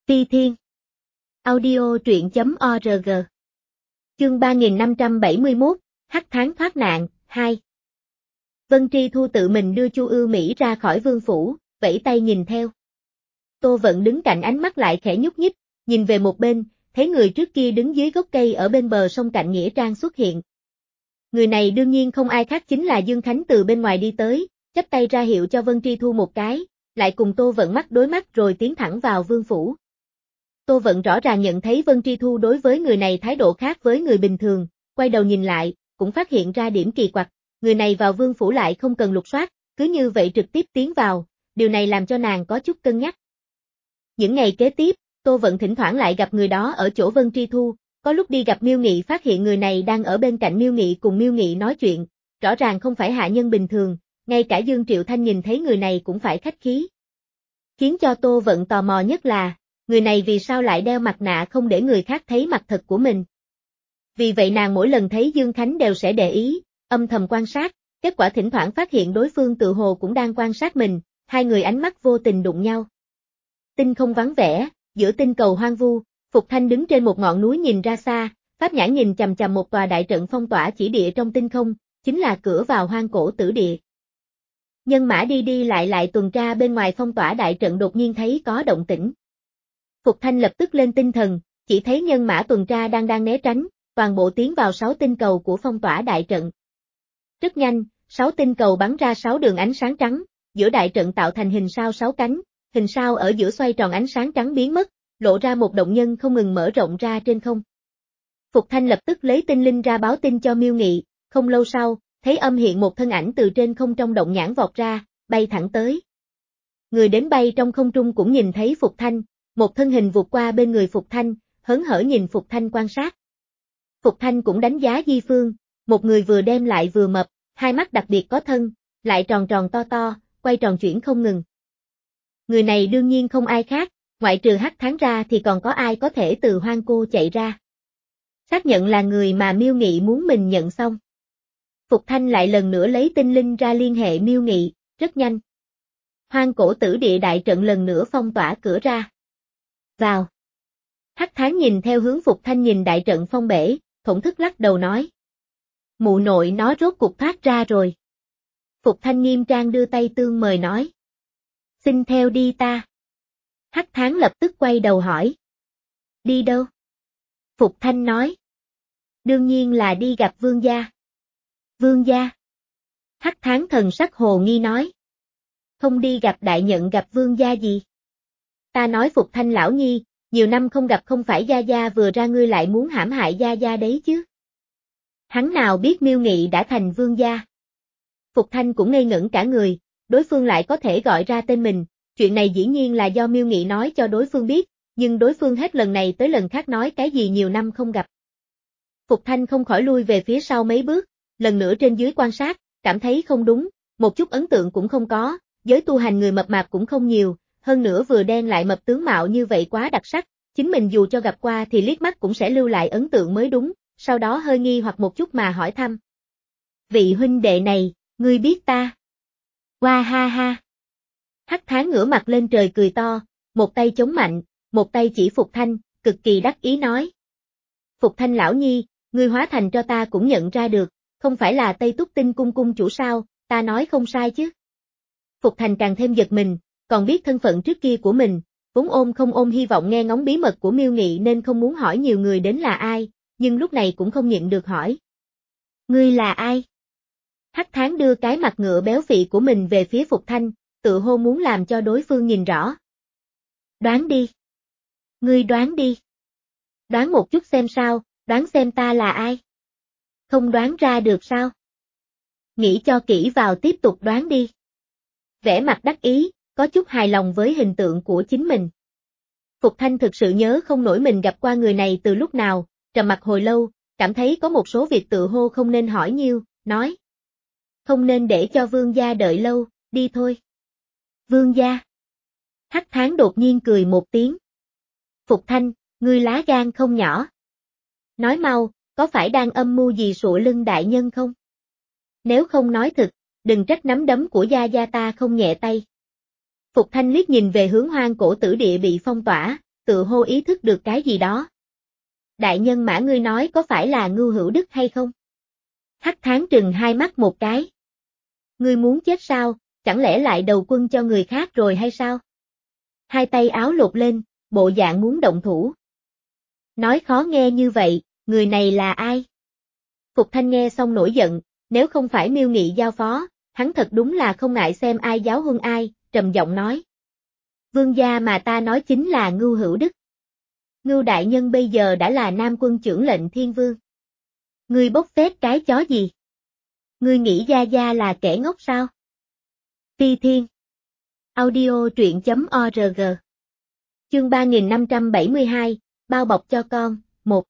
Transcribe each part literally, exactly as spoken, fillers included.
Phi Thiên. Audio truyện chấm org. Chương ba nghìn năm trăm bảy mươi mốt, Hắc Tháng thoát nạn, hai. Vân Tri Thu tự mình đưa Chu Ưu Mỹ ra khỏi vương phủ, vẫy tay nhìn theo. Tô Vận đứng cạnh ánh mắt lại khẽ nhúc nhích, nhìn về một bên, thấy người trước kia đứng dưới gốc cây ở bên bờ sông cạnh nghĩa trang xuất hiện. Người này đương nhiên không ai khác chính là Dương Khánh từ bên ngoài đi tới, chắp tay ra hiệu cho Vân Tri Thu một cái, lại cùng Tô Vận mắt đối mắt rồi tiến thẳng vào vương phủ. Tô Vận rõ ràng nhận thấy Vân Tri Thu đối với người này thái độ khác với người bình thường, quay đầu nhìn lại, cũng phát hiện ra điểm kỳ quặc, người này vào vương phủ lại không cần lục soát, cứ như vậy trực tiếp tiến vào, điều này làm cho nàng có chút cân nhắc. Những ngày kế tiếp, Tô Vận thỉnh thoảng lại gặp người đó ở chỗ Vân Tri Thu, có lúc đi gặp Miêu Nghị phát hiện người này đang ở bên cạnh Miêu Nghị cùng Miêu Nghị nói chuyện, rõ ràng không phải hạ nhân bình thường, ngay cả Dương Triệu Thanh nhìn thấy người này cũng phải khách khí. Khiến cho Tô Vận tò mò nhất là, người này vì sao lại đeo mặt nạ không để người khác thấy mặt thật của mình. Vì vậy nàng mỗi lần thấy Dương Khánh đều sẽ để ý, âm thầm quan sát, kết quả thỉnh thoảng phát hiện đối phương tự hồ cũng đang quan sát mình, hai người ánh mắt vô tình đụng nhau. Tinh không vắng vẻ, giữa tinh cầu hoang vu, Phục Thanh đứng trên một ngọn núi nhìn ra xa, pháp nhãn nhìn chằm chằm một tòa đại trận phong tỏa chỉ địa trong tinh không, chính là cửa vào hoang cổ tử địa. Nhân mã đi đi lại lại tuần tra bên ngoài phong tỏa đại trận đột nhiên thấy có động tĩnh. Phục Thanh lập tức lên tinh thần, chỉ thấy nhân mã tuần tra đang đang né tránh, toàn bộ tiến vào sáu tinh cầu của phong tỏa đại trận. Rất nhanh, sáu tinh cầu bắn ra sáu đường ánh sáng trắng, giữa đại trận tạo thành hình sao sáu cánh, hình sao ở giữa xoay tròn ánh sáng trắng biến mất, lộ ra một động nhân không ngừng mở rộng ra trên không. Phục Thanh lập tức lấy tinh linh ra báo tin cho Miêu Nghị, không lâu sau, thấy âm hiện một thân ảnh từ trên không trong động nhãn vọt ra, bay thẳng tới. Người đến bay trong không trung cũng nhìn thấy Phục Thanh, một thân hình vụt qua bên người Phục Thanh, hớn hở nhìn Phục Thanh quan sát. Phục Thanh cũng đánh giá Di Phương, một người vừa đem lại vừa mập, hai mắt đặc biệt có thân, lại tròn tròn to to, quay tròn chuyển không ngừng. Người này đương nhiên không ai khác, ngoại trừ Hắc Tháng ra thì còn có ai có thể từ hoang cô chạy ra. Xác nhận là người mà Miêu Nghị muốn mình nhận xong. Phục Thanh lại lần nữa lấy tinh linh ra liên hệ Miêu Nghị, rất nhanh. Hoang cổ tử địa đại trận lần nữa phong tỏa cửa ra. Vào. Hắc Tháng nhìn theo hướng Phục Thanh nhìn đại trận phong bể, thổn thức lắc đầu nói. Mụ nội nó rốt cục thoát ra rồi. Phục Thanh nghiêm trang đưa tay tương mời nói. Xin theo đi ta. Hắc Tháng lập tức quay đầu hỏi. Đi đâu? Phục Thanh nói. Đương nhiên là đi gặp vương gia. Vương gia. Hắc Tháng thần sắc hồ nghi nói. Không đi gặp đại nhận gặp vương gia gì? Ta nói Phục Thanh lão nhi, nhiều năm không gặp không phải gia gia vừa ra ngươi lại muốn hãm hại gia gia đấy chứ. Hắn nào biết Miêu Nghị đã thành vương gia. Phục Thanh cũng ngây ngẩn cả người, đối phương lại có thể gọi ra tên mình, chuyện này dĩ nhiên là do Miêu Nghị nói cho đối phương biết, nhưng đối phương hết lần này tới lần khác nói cái gì nhiều năm không gặp. Phục Thanh không khỏi lui về phía sau mấy bước, lần nữa trên dưới quan sát, cảm thấy không đúng, một chút ấn tượng cũng không có, giới tu hành người mập mạp cũng không nhiều, hơn nữa vừa đen lại mập tướng mạo như vậy quá đặc sắc, chính mình dù cho gặp qua thì liếc mắt cũng sẽ lưu lại ấn tượng mới đúng, sau đó hơi nghi hoặc một chút mà hỏi thăm. Vị huynh đệ này, ngươi biết ta? Hoa ha ha. Hắc Tháng ngửa mặt lên trời cười to, một tay chống mạnh, một tay chỉ Phục Thanh, cực kỳ đắc ý nói. Phục Thanh lão nhi, ngươi hóa thành cho ta cũng nhận ra được, không phải là Tây Túc Tinh cung cung chủ sao, ta nói không sai chứ. Phục Thành càng thêm giật mình, còn biết thân phận trước kia của mình, vốn ôm không ôm hy vọng nghe ngóng bí mật của Miêu Nghị nên không muốn hỏi nhiều người đến là ai, nhưng lúc này cũng không nhịn được hỏi. Ngươi là ai? Hắc Tháng đưa cái mặt ngựa béo phì của mình về phía Phục Thanh, tự hô muốn làm cho đối phương nhìn rõ. Đoán đi. Ngươi đoán đi. Đoán một chút xem sao, đoán xem ta là ai? Không đoán ra được sao? Nghĩ cho kỹ vào tiếp tục đoán đi. Vẻ mặt đắc ý, có chút hài lòng với hình tượng của chính mình. Phục Thanh thực sự nhớ không nổi mình gặp qua người này từ lúc nào, trầm mặc hồi lâu, cảm thấy có một số việc tự hô không nên hỏi nhiều, nói. Không nên để cho vương gia đợi lâu, đi thôi. Vương gia. Hắc Tháng đột nhiên cười một tiếng. Phục Thanh, ngươi lá gan không nhỏ. Nói mau, có phải đang âm mưu gì sụa lưng đại nhân không? Nếu không nói thực, đừng trách nắm đấm của gia gia ta không nhẹ tay. Phục Thanh liếc nhìn về hướng hoang cổ tử địa bị phong tỏa, tự hô ý thức được cái gì đó. Đại nhân mã ngươi nói có phải là Ngưu Hữu Đức hay không? Hắc Thán trừng hai mắt một cái. Ngươi muốn chết sao, chẳng lẽ lại đầu quân cho người khác rồi hay sao? Hai tay áo lột lên, bộ dạng muốn động thủ. Nói khó nghe như vậy, người này là ai? Phục Thanh nghe xong nổi giận, nếu không phải Miêu Nghị giao phó, hắn thật đúng là không ngại xem ai giáo huấn ai, trầm giọng nói. Vương gia mà ta nói chính là Ngưu Hữu Đức. Ngưu đại nhân bây giờ đã là Nam quân chưởng lệnh Thiên Vương. Ngươi bốc phét cái chó gì? Ngươi nghĩ Gia Gia là kẻ ngốc sao? Phi Thiên. Audio truyện chấm org. Chương ba nghìn năm trăm bảy mươi hai, bao bọc cho con, một.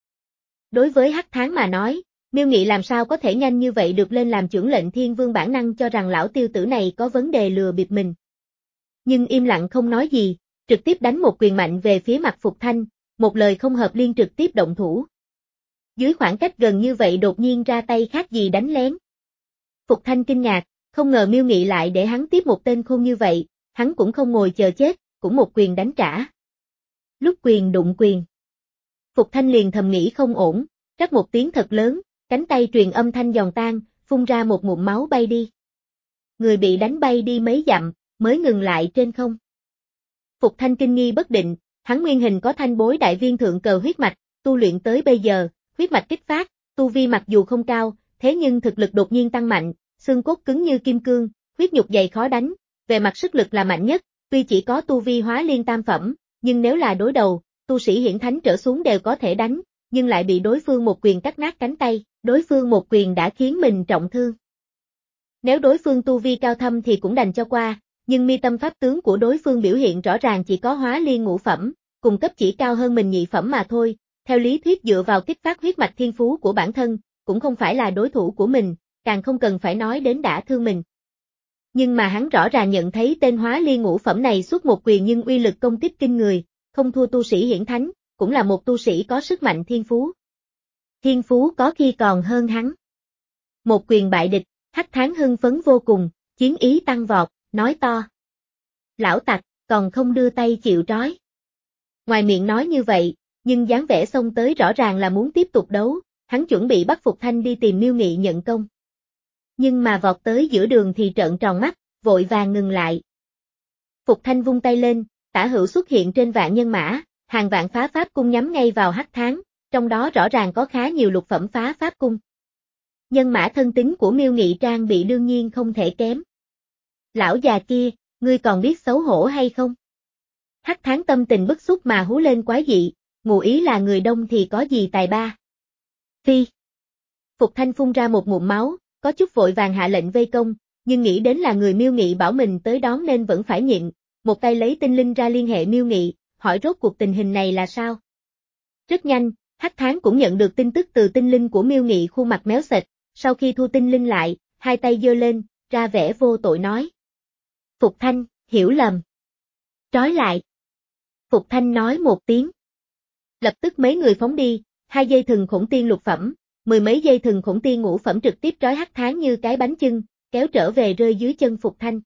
Đối với Hắc Thán mà nói, Miêu Nghị làm sao có thể nhanh như vậy được lên làm chưởng lệnh Thiên Vương, bản năng cho rằng lão tiêu tử này có vấn đề lừa bịp mình. Nhưng im lặng không nói gì, trực tiếp đánh một quyền mạnh về phía mặt Phục Thanh, một lời không hợp liên trực tiếp động thủ. Dưới khoảng cách gần như vậy đột nhiên ra tay khác gì đánh lén. Phục Thanh kinh ngạc, không ngờ Miêu Nghị lại để hắn tiếp một tên khôn như vậy, hắn cũng không ngồi chờ chết, cũng một quyền đánh trả. Lúc quyền đụng quyền. Phục Thanh liền thầm nghĩ không ổn, rắc một tiếng thật lớn, cánh tay truyền âm thanh giòn tan, phun ra một ngụm máu bay đi. Người bị đánh bay đi mấy dặm, mới ngừng lại trên không. Phục Thanh kinh nghi bất định, hắn nguyên hình có thanh bối đại viên thượng cờ huyết mạch, tu luyện tới bây giờ, huyết mạch kích phát, tu vi mặc dù không cao, thế nhưng thực lực đột nhiên tăng mạnh, xương cốt cứng như kim cương, huyết nhục dày khó đánh, về mặt sức lực là mạnh nhất, tuy chỉ có tu vi hóa liên tam phẩm, nhưng nếu là đối đầu, tu sĩ hiển thánh trở xuống đều có thể đánh, nhưng lại bị đối phương một quyền cắt nát cánh tay, đối phương một quyền đã khiến mình trọng thương. Nếu đối phương tu vi cao thâm thì cũng đành cho qua, nhưng mi tâm pháp tướng của đối phương biểu hiện rõ ràng chỉ có hóa liên ngũ phẩm, cùng cấp chỉ cao hơn mình nhị phẩm mà thôi, theo lý thuyết dựa vào kích phát huyết mạch thiên phú của bản thân, cũng không phải là đối thủ của mình, càng không cần phải nói đến đã thương mình. Nhưng mà hắn rõ ràng nhận thấy tên hóa liên ngũ phẩm này xuất một quyền nhưng uy lực công kích kinh người, không thua tu sĩ hiển thánh, cũng là một tu sĩ có sức mạnh thiên phú. Thiên phú có khi còn hơn hắn. Một quyền bại địch, Hắc Thán hưng phấn vô cùng, chiến ý tăng vọt, nói to. Lão tặc, còn không đưa tay chịu trói. Ngoài miệng nói như vậy, nhưng dáng vẻ xông tới rõ ràng là muốn tiếp tục đấu, hắn chuẩn bị bắt Phục Thanh đi tìm Miêu Nghị nhận công. Nhưng mà vọt tới giữa đường thì trợn tròn mắt, vội vàng ngừng lại. Phục Thanh vung tay lên, tả hữu xuất hiện trên vạn nhân mã, hàng vạn phá pháp cung nhắm ngay vào Hắc Thán, trong đó rõ ràng có khá nhiều lục phẩm phá pháp cung. Nhân mã thân tín của Miêu Nghị trang bị đương nhiên không thể kém. Lão già kia, ngươi còn biết xấu hổ hay không? Hắc Thán tâm tình bức xúc mà hú lên quái dị, ngụ ý là người đông thì có gì tài ba. Phi. Phục Thanh phun ra một ngụm máu, có chút vội vàng hạ lệnh vây công, nhưng nghĩ đến là người Miêu Nghị bảo mình tới đón nên vẫn phải nhịn, một tay lấy tinh linh ra liên hệ Miêu Nghị, hỏi rốt cuộc tình hình này là sao. Rất nhanh, Hắc Thán cũng nhận được tin tức từ tinh linh của Miêu Nghị, khuôn mặt méo sệt, sau khi thu tinh linh lại, hai tay giơ lên, ra vẻ vô tội nói. Phục Thanh, hiểu lầm. Trói lại. Phục Thanh nói một tiếng. Lập tức mấy người phóng đi, hai dây thừng khổng tiên lục phẩm, mười mấy dây thừng khổng tiên ngũ phẩm trực tiếp trói Hắc Thán như cái bánh chưng, kéo trở về rơi dưới chân Phục Thanh.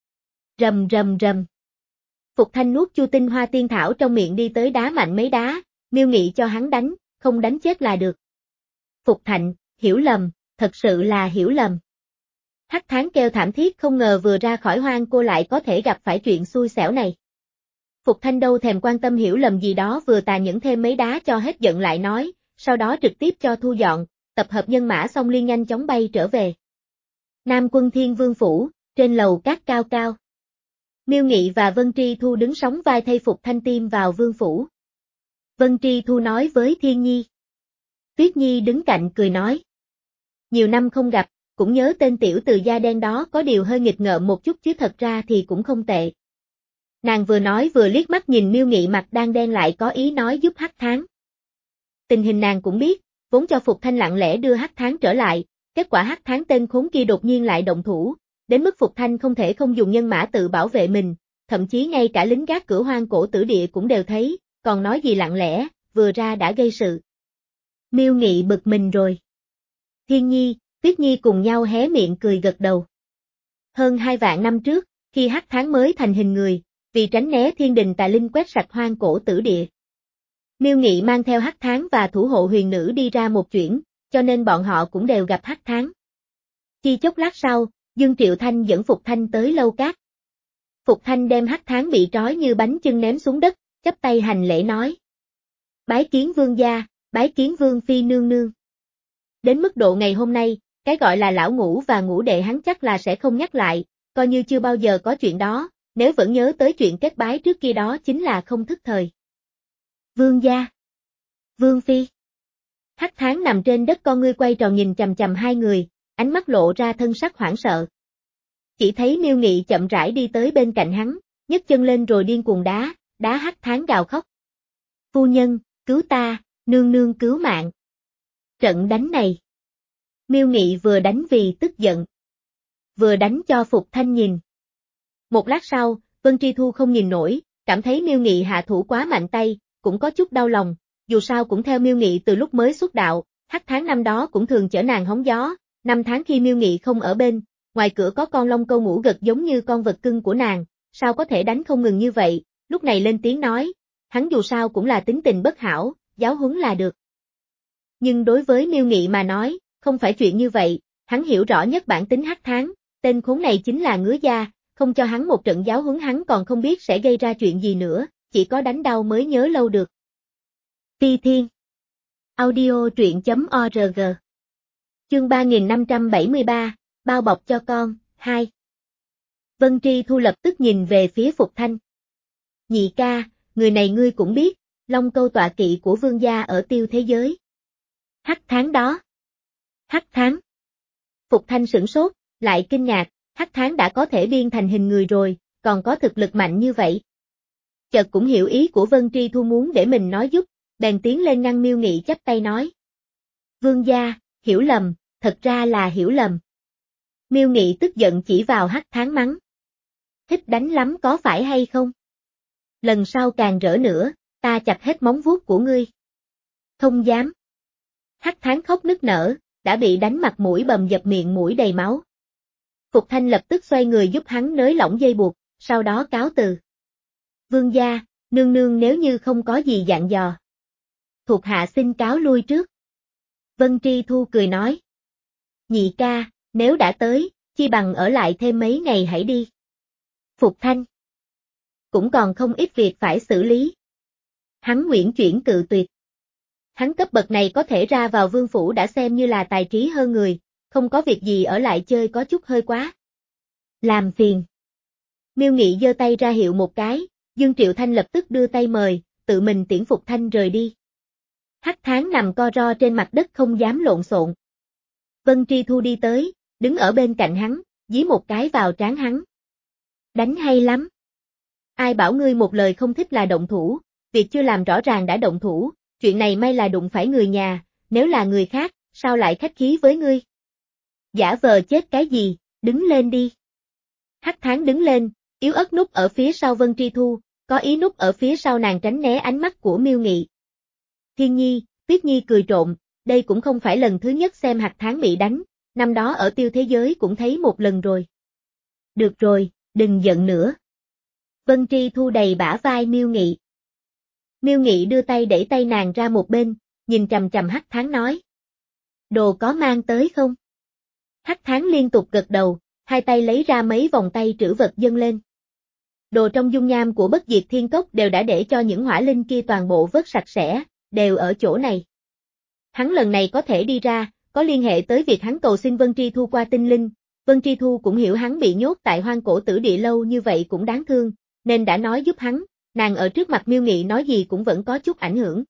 Rầm rầm rầm. Phục Thanh nuốt chu tinh hoa tiên thảo trong miệng đi tới đá mạnh mấy đá, Miêu Nghị cho hắn đánh, không đánh chết là được. Phục Thạnh, hiểu lầm, thật sự là hiểu lầm. Hắc Thán kêu thảm thiết, không ngờ vừa ra khỏi hoang cô lại có thể gặp phải chuyện xui xẻo này. Phục Thanh đâu thèm quan tâm hiểu lầm gì đó, vừa tà nhẫn thêm mấy đá cho hết giận lại nói, sau đó trực tiếp cho thu dọn, tập hợp nhân mã xong liên nhanh chóng bay trở về. Nam quân Thiên Vương phủ, trên lầu cát cao cao. Miêu Nghị và Vân Tri Thu đứng sóng vai thay Phục Thanh tiêm vào vương phủ. Vân Tri Thu nói với Thiên Nhi. Tuyết Nhi đứng cạnh cười nói. Nhiều năm không gặp, cũng nhớ tên tiểu từ da đen đó, có điều hơi nghịch ngợm một chút chứ thật ra thì cũng không tệ. Nàng vừa nói vừa liếc mắt nhìn Miêu Nghị mặt đang đen lại có ý nói giúp Hắc Thán. Tình hình nàng cũng biết, vốn cho Phục Thanh lặng lẽ đưa Hắc Thán trở lại, kết quả Hắc Thán tên khốn kia đột nhiên lại động thủ, đến mức Phục Thanh không thể không dùng nhân mã tự bảo vệ mình, thậm chí ngay cả lính gác cửa hoang cổ tử địa cũng đều thấy, còn nói gì lặng lẽ, vừa ra đã gây sự. Miêu Nghị bực mình rồi. Thiên Nhi, Tuyết Nhi cùng nhau hé miệng cười gật đầu. Hơn hai vạn năm trước, khi Hắc Thán mới thành hình người, vì tránh né thiên đình tà linh quét sạch hoang cổ tử địa. Miêu Nghị mang theo Hắc Tháng và thủ hộ huyền nữ đi ra một chuyến, cho nên bọn họ cũng đều gặp Hắc Tháng. Chi chốc lát sau, Dương Triệu Thanh dẫn Phục Thanh tới lâu cát. Phục Thanh đem Hắc Tháng bị trói như bánh chưng ném xuống đất, chắp tay hành lễ nói. Bái kiến vương gia, bái kiến vương phi nương nương. Đến mức độ ngày hôm nay, cái gọi là lão ngũ và ngũ đệ hắn chắc là sẽ không nhắc lại, coi như chưa bao giờ có chuyện đó, nếu vẫn nhớ tới chuyện kết bái trước kia đó chính là không thức thời. Vương gia. Vương phi. Hắc Tháng nằm trên đất con ngươi quay tròn nhìn chằm chằm hai người, ánh mắt lộ ra thân sắc hoảng sợ. Chỉ thấy Miêu Nghị chậm rãi đi tới bên cạnh hắn, nhấc chân lên rồi điên cuồng đá, đá Hắc Tháng gào khóc. Phu nhân, cứu ta, nương nương cứu mạng. Trận đánh này. Miêu Nghị vừa đánh vì tức giận, vừa đánh cho Phục Thanh nhìn. Một lát sau, Vân Tri Thu không nhìn nổi, cảm thấy Miêu Nghị hạ thủ quá mạnh tay, cũng có chút đau lòng, dù sao cũng theo Miêu Nghị từ lúc mới xuất đạo, Hắc Tháng năm đó cũng thường chở nàng hóng gió, năm tháng khi Miêu Nghị không ở bên, ngoài cửa có con long câu ngủ gật giống như con vật cưng của nàng, sao có thể đánh không ngừng như vậy, lúc này lên tiếng nói, hắn dù sao cũng là tính tình bất hảo, giáo huấn là được. Nhưng đối với Miêu Nghị mà nói, không phải chuyện như vậy, hắn hiểu rõ nhất bản tính Hắc Tháng, tên khốn này chính là ngứa da, không cho hắn một trận giáo huấn hắn còn không biết sẽ gây ra chuyện gì nữa, chỉ có đánh đau mới nhớ lâu được. Phi Thiên Audio truyện chấm org Chương ba nghìn năm trăm bảy mươi ba, bao bọc cho con, hai. Vân Tri Thu lập tức nhìn về phía Phục Thanh. Nhị ca, người này ngươi cũng biết, Long Câu tọa kỵ của vương gia ở Tiêu Thế Giới. Hắc Tháng đó. Hắc Tháng. Phục Thanh sửng sốt, lại kinh ngạc, Hắc Tháng đã có thể biên thành hình người rồi, còn có thực lực mạnh như vậy. Chợt cũng hiểu ý của Vân Tri Thu muốn để mình nói giúp, bèn tiến lên ngăn Miêu Nghị chắp tay nói. Vương gia, hiểu lầm, thật ra là hiểu lầm. Miêu Nghị tức giận chỉ vào Hắc Tháng mắng. Thích đánh lắm có phải hay không? Lần sau càng rỡ nữa, ta chặt hết móng vuốt của ngươi. Không dám. Hắc Tháng khóc nức nở, đã bị đánh mặt mũi bầm dập miệng mũi đầy máu. Phục Thanh lập tức xoay người giúp hắn nới lỏng dây buộc, sau đó cáo từ. Vương gia, nương nương nếu như không có gì dặn dò. Thuộc hạ xin cáo lui trước. Vân Tri Thu cười nói. Nhị ca, nếu đã tới, chi bằng ở lại thêm mấy ngày hãy đi. Phục Thanh. Cũng còn không ít việc phải xử lý. Hắn uyển chuyển cự tuyệt. Hắn cấp bậc này có thể ra vào vương phủ đã xem như là tài trí hơn người, không có việc gì ở lại chơi có chút hơi quá. Làm phiền. Miêu Nghị giơ tay ra hiệu một cái, Dương Triệu Thanh lập tức đưa tay mời, tự mình tiễn Phục Thanh rời đi. Hắc Tháng nằm co ro trên mặt đất không dám lộn xộn. Vân Tri Thu đi tới, đứng ở bên cạnh hắn, dí một cái vào trán hắn. Đánh hay lắm. Ai bảo ngươi một lời không thích là động thủ, việc chưa làm rõ ràng đã động thủ, chuyện này may là đụng phải người nhà, nếu là người khác, sao lại khách khí với ngươi? Giả vờ chết cái gì, đứng lên đi. Hắc Tháng đứng lên, yếu ớt núp ở phía sau Vân Tri Thu, có ý núp ở phía sau nàng tránh né ánh mắt của Miêu Nghị. Thiên Nhi, Tuyết Nhi cười trộm, đây cũng không phải lần thứ nhất xem Hắc Tháng bị đánh, năm đó ở Tiêu Thế Giới cũng thấy một lần rồi. Được rồi, đừng giận nữa. Vân Tri Thu đầy bả vai Miêu Nghị. Miêu Nghị đưa tay đẩy tay nàng ra một bên, nhìn chằm chằm Hắc Tháng nói. Đồ có mang tới không? Hắc Tháng liên tục gật đầu, hai tay lấy ra mấy vòng tay trữ vật dâng lên. Đồ trong dung nham của Bất Diệt Thiên Cốc đều đã để cho những hỏa linh kia toàn bộ vớt sạch sẽ, đều ở chỗ này. Hắn lần này có thể đi ra, có liên hệ tới việc hắn cầu xin Vân Tri Thu qua tinh linh, Vân Tri Thu cũng hiểu hắn bị nhốt tại hoang cổ tử địa lâu như vậy cũng đáng thương, nên đã nói giúp hắn, nàng ở trước mặt Miêu Nghị nói gì cũng vẫn có chút ảnh hưởng.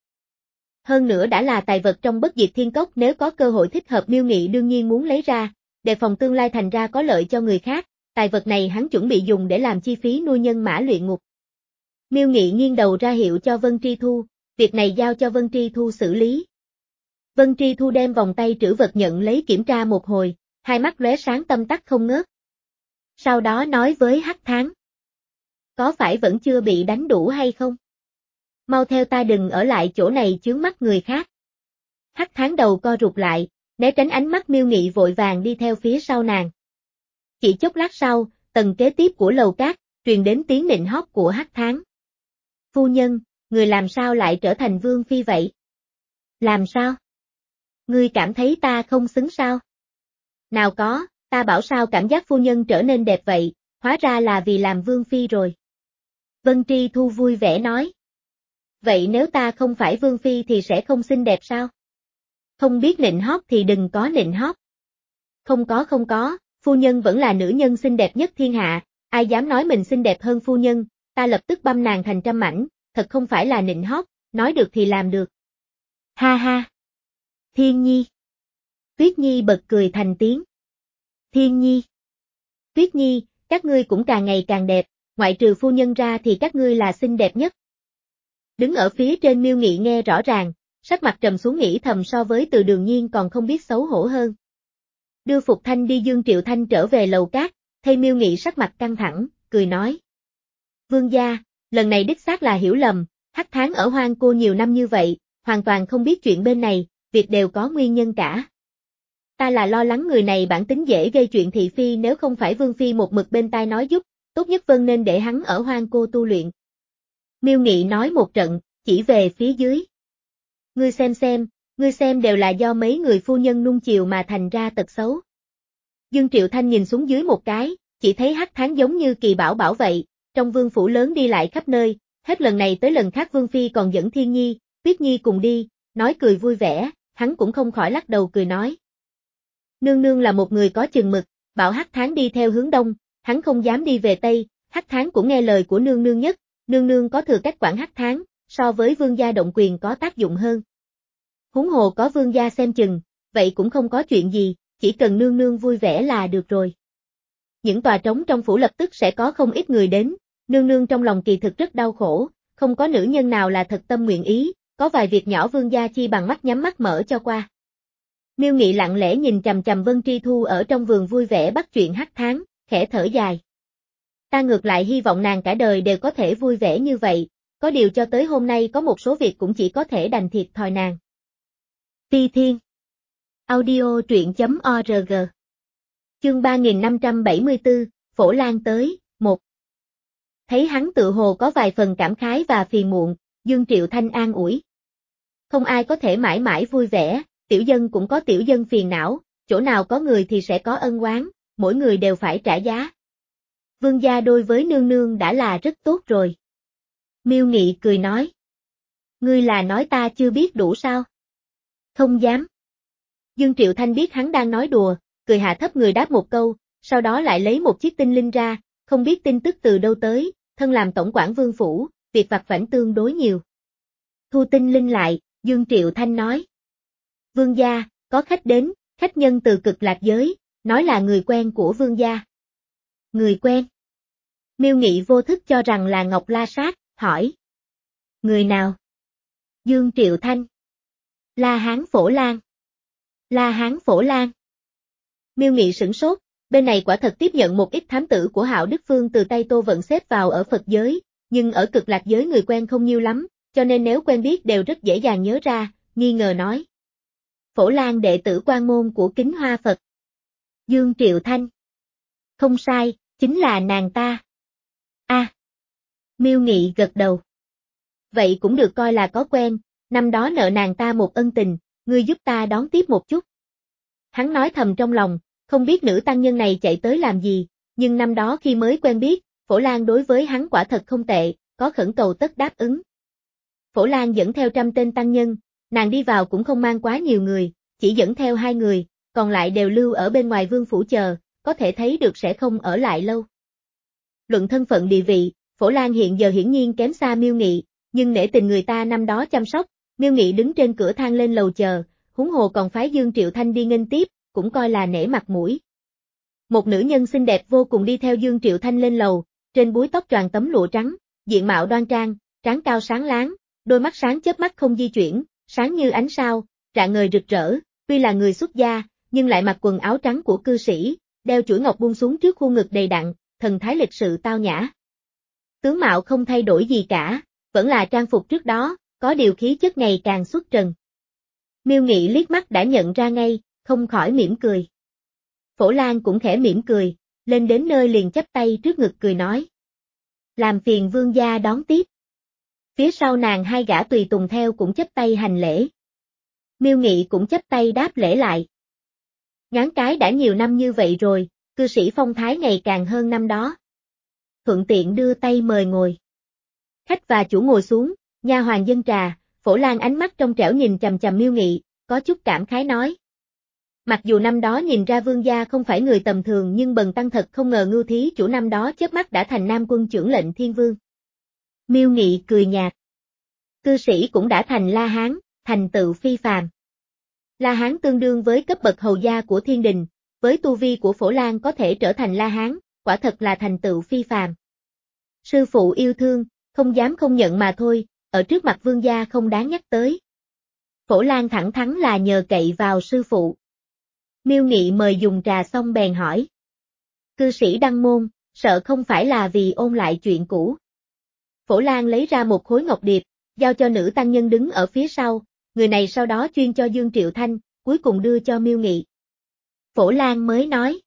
Hơn nữa đã là tài vật trong Bất Diệt Thiên Cốc, nếu có cơ hội thích hợp Miêu Nghị đương nhiên muốn lấy ra, đề phòng tương lai thành ra có lợi cho người khác, tài vật này hắn chuẩn bị dùng để làm chi phí nuôi nhân mã luyện ngục. Miêu Nghị nghiêng đầu ra hiệu cho Vân Tri Thu, việc này giao cho Vân Tri Thu xử lý. Vân Tri Thu đem vòng tay trữ vật nhận lấy kiểm tra một hồi, hai mắt lóe sáng tâm tắc không ngớt. Sau đó nói với Hắc Tháng. Có phải vẫn chưa bị đánh đủ hay không? Mau theo ta đừng ở lại chỗ này chướng mắt người khác. Hắc Tháng đầu co rụt lại, né tránh ánh mắt Miêu Nghị vội vàng đi theo phía sau nàng. Chỉ chốc lát sau, tầng kế tiếp của lầu cát, truyền đến tiếng nịnh hót của Hắc Tháng. Phu nhân, người làm sao lại trở thành vương phi vậy? Làm sao? Ngươi cảm thấy ta không xứng sao? Nào có, ta bảo sao cảm giác phu nhân trở nên đẹp vậy, hóa ra là vì làm vương phi rồi. Vân Tri Thu vui vẻ nói. Vậy nếu ta không phải vương phi thì sẽ không xinh đẹp sao? Không biết nịnh hót thì đừng có nịnh hót. Không có không có, phu nhân vẫn là nữ nhân xinh đẹp nhất thiên hạ, ai dám nói mình xinh đẹp hơn phu nhân, ta lập tức băm nàng thành trăm mảnh, thật không phải là nịnh hót, nói được thì làm được. Ha ha. Thiên Nhi. Tuyết Nhi bật cười thành tiếng. Thiên Nhi. Tuyết Nhi, các ngươi cũng càng ngày càng đẹp, ngoại trừ phu nhân ra thì các ngươi là xinh đẹp nhất. Đứng ở phía trên Miêu Nghị nghe rõ ràng, sắc mặt trầm xuống nghĩ thầm so với Từ Đường Nhiên còn không biết xấu hổ hơn. Đưa Phục Thanh đi Dương Triệu Thanh trở về lầu cát, thấy Miêu Nghị sắc mặt căng thẳng, cười nói. Vương gia, lần này đích xác là hiểu lầm, Hắc Tháng ở Hoang Cô nhiều năm như vậy, hoàn toàn không biết chuyện bên này, việc đều có nguyên nhân cả. Ta là lo lắng người này bản tính dễ gây chuyện thị phi nếu không phải Vương Phi một mực bên tai nói giúp, tốt nhất Vân nên để hắn ở Hoang Cô tu luyện. Miêu Nghị nói một trận, chỉ về phía dưới. Ngươi xem xem, ngươi xem đều là do mấy người phu nhân nung chiều mà thành ra tật xấu. Dương Triệu Thanh nhìn xuống dưới một cái, chỉ thấy Hắc Tháng giống như kỳ bảo bảo vậy, trong vương phủ lớn đi lại khắp nơi, hết lần này tới lần khác Vương Phi còn dẫn Thiên Nhi, Tuyết Nhi cùng đi, nói cười vui vẻ, hắn cũng không khỏi lắc đầu cười nói. Nương nương là một người có chừng mực, bảo Hắc Tháng đi theo hướng đông, hắn không dám đi về tây, Hắc Tháng cũng nghe lời của nương nương nhất, nương nương có thừa cách quản Hắc Tháng, so với vương gia động quyền có tác dụng hơn. Huống hồ có vương gia xem chừng, vậy cũng không có chuyện gì, chỉ cần nương nương vui vẻ là được rồi. Những tòa trống trong phủ lập tức sẽ có không ít người đến, nương nương trong lòng kỳ thực rất đau khổ, không có nữ nhân nào là thật tâm nguyện ý, có vài việc nhỏ vương gia chi bằng mắt nhắm mắt mở cho qua. Miêu Nghị lặng lẽ nhìn chằm chằm Vân Tri Thu ở trong vườn vui vẻ bắt chuyện Hắc Tháng, khẽ thở dài. Ta ngược lại hy vọng nàng cả đời đều có thể vui vẻ như vậy, có điều cho tới hôm nay có một số việc cũng chỉ có thể đành thiệt thòi nàng. Phi Thiên. Audio truyện chấm org. Chương ba nghìn năm trăm bảy mươi tư, Phổ Lan tới, một. Thấy hắn tự hồ có vài phần cảm khái và phiền muộn, Dương Triệu Thanh an ủi. Không ai có thể mãi mãi vui vẻ, tiểu dân cũng có tiểu dân phiền não, chỗ nào có người thì sẽ có ân oán, mỗi người đều phải trả giá. Vương gia đối với nương nương đã là rất tốt rồi. Miêu Nghị cười nói. Ngươi là nói ta chưa biết đủ sao? Không dám. Dương Triệu Thanh biết hắn đang nói đùa, cười hạ thấp người đáp một câu, sau đó lại lấy một chiếc tinh linh ra, không biết tin tức từ đâu tới, thân làm tổng quản vương phủ, việc vặt vãnh tương đối nhiều. Thu tinh linh lại, Dương Triệu Thanh nói. Vương gia, có khách đến, khách nhân từ Cực Lạc giới, nói là người quen của vương gia. Người quen? Miêu Nghị vô thức cho rằng là Ngọc La Sát, hỏi. Người nào? Dương Triệu Thanh. La Hán Phổ Lan. La Hán Phổ Lan. Miêu Nghị sửng sốt, bên này quả thật tiếp nhận một ít thám tử của Hạo Đức Phương từ tay Tô Vận xếp vào ở Phật giới, nhưng ở Cực Lạc giới người quen không nhiêu lắm, cho nên nếu quen biết đều rất dễ dàng nhớ ra, nghi ngờ nói. Phổ Lan đệ tử quan môn của Kính Hoa Phật. Dương Triệu Thanh. Không sai, chính là nàng ta. A. À. Miêu Nghị gật đầu. Vậy cũng được coi là có quen, năm đó nợ nàng ta một ân tình, ngươi giúp ta đón tiếp một chút. Hắn nói thầm trong lòng, không biết nữ tăng nhân này chạy tới làm gì, nhưng năm đó khi mới quen biết, Phổ Lan đối với hắn quả thật không tệ, có khẩn cầu tất đáp ứng. Phổ Lan dẫn theo trăm tên tăng nhân, nàng đi vào cũng không mang quá nhiều người, chỉ dẫn theo hai người, còn lại đều lưu ở bên ngoài vương phủ chờ, có thể thấy được sẽ không ở lại lâu. Luận thân phận địa vị, Phổ Lan hiện giờ hiển nhiên kém xa Miêu Nghị, nhưng nể tình người ta năm đó chăm sóc, Miêu Nghị đứng trên cửa thang lên lầu chờ, huống hồ còn phái Dương Triệu Thanh đi nghênh tiếp, cũng coi là nể mặt mũi. Một nữ nhân xinh đẹp vô cùng đi theo Dương Triệu Thanh lên lầu, trên búi tóc choàng tấm lụa trắng, diện mạo đoan trang, trán cao sáng láng, đôi mắt sáng chớp mắt không di chuyển, sáng như ánh sao, rạng ngời rực rỡ, tuy là người xuất gia, nhưng lại mặc quần áo trắng của cư sĩ, đeo chuỗi ngọc buông xuống trước khuôn ngực đầy đặn, thần thái lịch sự tao nhã. Tướng mạo không thay đổi gì cả, vẫn là trang phục trước đó, có điều khí chất ngày càng xuất trần. Miêu Nghị liếc mắt đã nhận ra ngay, không khỏi mỉm cười. Phổ Lan cũng khẽ mỉm cười, lên đến nơi liền chắp tay trước ngực cười nói. Làm phiền vương gia đón tiếp. Phía sau nàng hai gã tùy tùng theo cũng chắp tay hành lễ. Miêu Nghị cũng chắp tay đáp lễ lại. Ngán cái đã nhiều năm như vậy rồi, cư sĩ phong thái ngày càng hơn năm đó. Thuận tiện đưa tay mời ngồi. Khách và chủ ngồi xuống, nha hoàn dâng trà, Phổ Lan ánh mắt trong trẻo nhìn chằm chằm Miêu Nghị, có chút cảm khái nói. Mặc dù năm đó nhìn ra vương gia không phải người tầm thường nhưng Bần tăng thật không ngờ Ngưu thí chủ năm đó chớp mắt đã thành Nam quân trưởng lệnh thiên vương. Miêu Nghị cười nhạt. Cư sĩ cũng đã thành La Hán, thành tựu phi phàm. La Hán tương đương với cấp bậc hầu gia của thiên đình, với tu vi của Phổ Lan có thể trở thành La Hán, quả thật là thành tựu phi phàm. Sư phụ yêu thương, không dám không nhận mà thôi, ở trước mặt vương gia không đáng nhắc tới. Phổ Lan thẳng thắn là nhờ cậy vào sư phụ. Miêu Nghị mời dùng trà xong bèn hỏi. Cư sĩ đăng môn, sợ không phải là vì ôn lại chuyện cũ. Phổ Lan lấy ra một khối ngọc điệp, giao cho nữ tăng nhân đứng ở phía sau, người này sau đó chuyên cho Dương Triệu Thanh, cuối cùng đưa cho Miêu Nghị. Phổ Lan mới nói.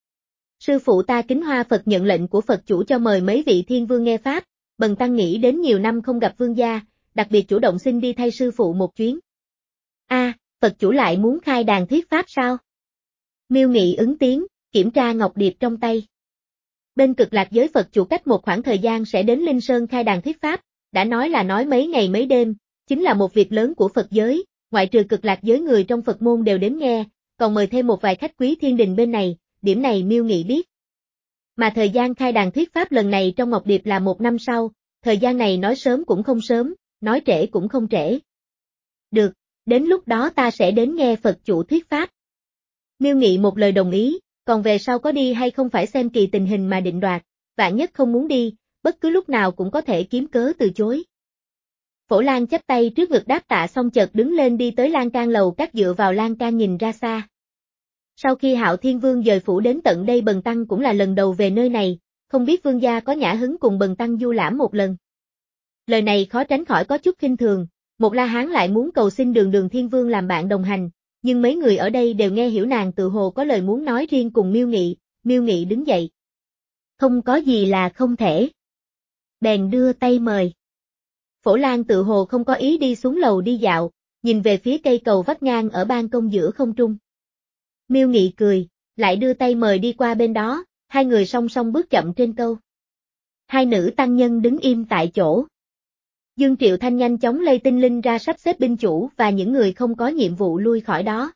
Sư phụ ta kính hoa Phật nhận lệnh của Phật chủ cho mời mấy vị thiên vương nghe Pháp, Bần tăng nghĩ đến nhiều năm không gặp vương gia, đặc biệt chủ động xin đi thay sư phụ một chuyến. A, à, Phật chủ lại muốn khai đàn thuyết Pháp sao? Miêu Nghị ứng tiếng, kiểm tra ngọc điệp trong tay. Bên Cực Lạc giới Phật chủ cách một khoảng thời gian sẽ đến Linh Sơn khai đàn thuyết Pháp, đã nói là nói mấy ngày mấy đêm, chính là một việc lớn của Phật giới, ngoại trừ Cực Lạc giới người trong Phật môn đều đến nghe, còn mời thêm một vài khách quý thiên đình bên này, điểm này Miêu Nghị biết. Mà thời gian khai đàn thuyết Pháp lần này trong ngọc điệp là một năm sau, thời gian này nói sớm cũng không sớm, nói trễ cũng không trễ. Được, đến lúc đó ta sẽ đến nghe Phật chủ thuyết Pháp. Miêu Nghị một lời đồng ý, còn về sau có đi hay không phải xem kỳ tình hình mà định đoạt, vạn nhất không muốn đi, bất cứ lúc nào cũng có thể kiếm cớ từ chối. Phổ Lan chắp tay trước ngực đáp tạ xong chợt đứng lên đi tới lan can lầu các dựa vào lan can nhìn ra xa. Sau khi Hạo Thiên Vương dời phủ đến tận đây Bần tăng cũng là lần đầu về nơi này, không biết vương gia có nhã hứng cùng Bần tăng du lãm một lần. Lời này khó tránh khỏi có chút khinh thường, một La Hán lại muốn cầu xin Đường Đường Thiên Vương làm bạn đồng hành, nhưng mấy người ở đây đều nghe hiểu nàng tự hồ có lời muốn nói riêng cùng Miêu Nghị, Miêu Nghị đứng dậy. Không có gì là không thể. Bèn đưa tay mời. Phổ Lan tự hồ không có ý đi xuống lầu đi dạo, nhìn về phía cây cầu vắt ngang ở ban công giữa không trung. Miêu Nghị cười, lại đưa tay mời đi qua bên đó, hai người song song bước chậm trên câu. Hai nữ tăng nhân đứng im tại chỗ. Dương Triệu Thanh nhanh chóng lây tinh linh ra sắp xếp binh chủ và những người không có nhiệm vụ lui khỏi đó.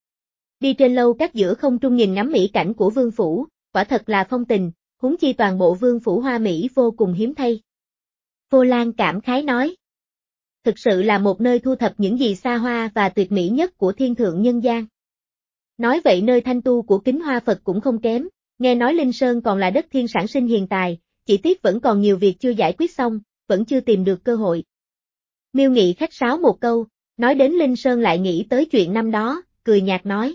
Đi trên lâu các giữa không trung nhìn ngắm mỹ cảnh của vương phủ, quả thật là phong tình, huống chi toàn bộ vương phủ hoa mỹ vô cùng hiếm thấy. Vô Lan cảm khái nói. Thực sự là một nơi thu thập những gì xa hoa và tuyệt mỹ nhất của thiên thượng nhân gian. Nói vậy nơi thanh tu của Kính Hoa Phật cũng không kém, nghe nói Linh Sơn còn là đất thiên sản sinh hiền tài, chỉ tiếc vẫn còn nhiều việc chưa giải quyết xong, vẫn chưa tìm được cơ hội. Miêu Nghị khách sáo một câu, nói đến Linh Sơn lại nghĩ tới chuyện năm đó, cười nhạt nói.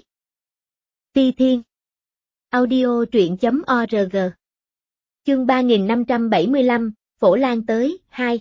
Ti Thiên Audio truyện chấm org Chương ba nghìn năm trăm bảy mươi lăm, Phổ Lan tới, hai.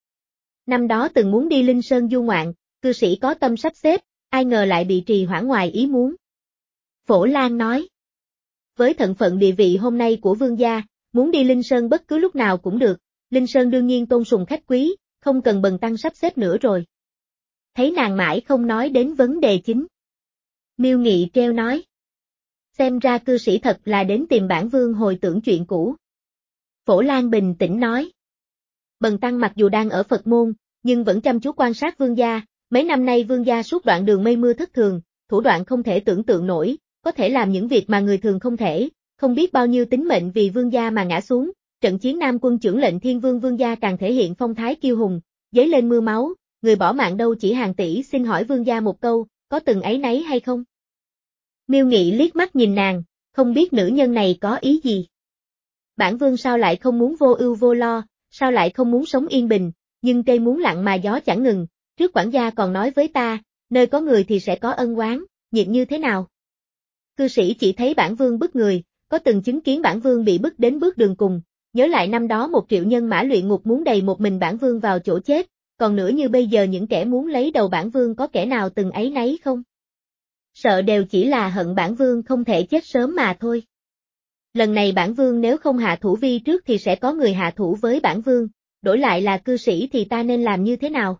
Năm đó từng muốn đi Linh Sơn du ngoạn, cư sĩ có tâm sắp xếp, ai ngờ lại bị trì hoãn ngoài ý muốn. Phổ Lan nói. Với thân phận địa vị hôm nay của vương gia, muốn đi Linh Sơn bất cứ lúc nào cũng được, Linh Sơn đương nhiên tôn sùng khách quý, không cần Bần tăng sắp xếp nữa rồi. Thấy nàng mãi không nói đến vấn đề chính. Miêu Nghị treo nói. Xem ra cư sĩ thật là đến tìm bản vương hồi tưởng chuyện cũ. Phổ Lan bình tĩnh nói. Bần tăng mặc dù đang ở Phật môn, nhưng vẫn chăm chú quan sát vương gia, mấy năm nay vương gia suốt đoạn đường mây mưa thất thường, thủ đoạn không thể tưởng tượng nổi, có thể làm những việc mà người thường không thể, không biết bao nhiêu tính mệnh vì vương gia mà ngã xuống, trận chiến Nam quân trưởng lệnh thiên vương vương gia càng thể hiện phong thái kiêu hùng, giấy lên mưa máu, người bỏ mạng đâu chỉ hàng tỷ, xin hỏi vương gia một câu, có từng ấy nấy hay không? Miêu Nghị liếc mắt nhìn nàng, không biết nữ nhân này có ý gì. Bản vương sao lại không muốn vô ưu vô lo, sao lại không muốn sống yên bình, nhưng cây muốn lặng mà gió chẳng ngừng, trước quản gia còn nói với ta, nơi có người thì sẽ có ân oán, nhiệt như thế nào? Cư sĩ chỉ thấy bản vương bức người, có từng chứng kiến bản vương bị bức đến bước đường cùng, nhớ lại năm đó một triệu nhân mã luyện ngục muốn đầy một mình bản vương vào chỗ chết, còn nữa như bây giờ những kẻ muốn lấy đầu bản vương có kẻ nào từng ấy nấy không? Sợ đều chỉ là hận bản vương không thể chết sớm mà thôi. Lần này bản vương nếu không hạ thủ vi trước thì sẽ có người hạ thủ với bản vương, đổi lại là cư sĩ thì ta nên làm như thế nào?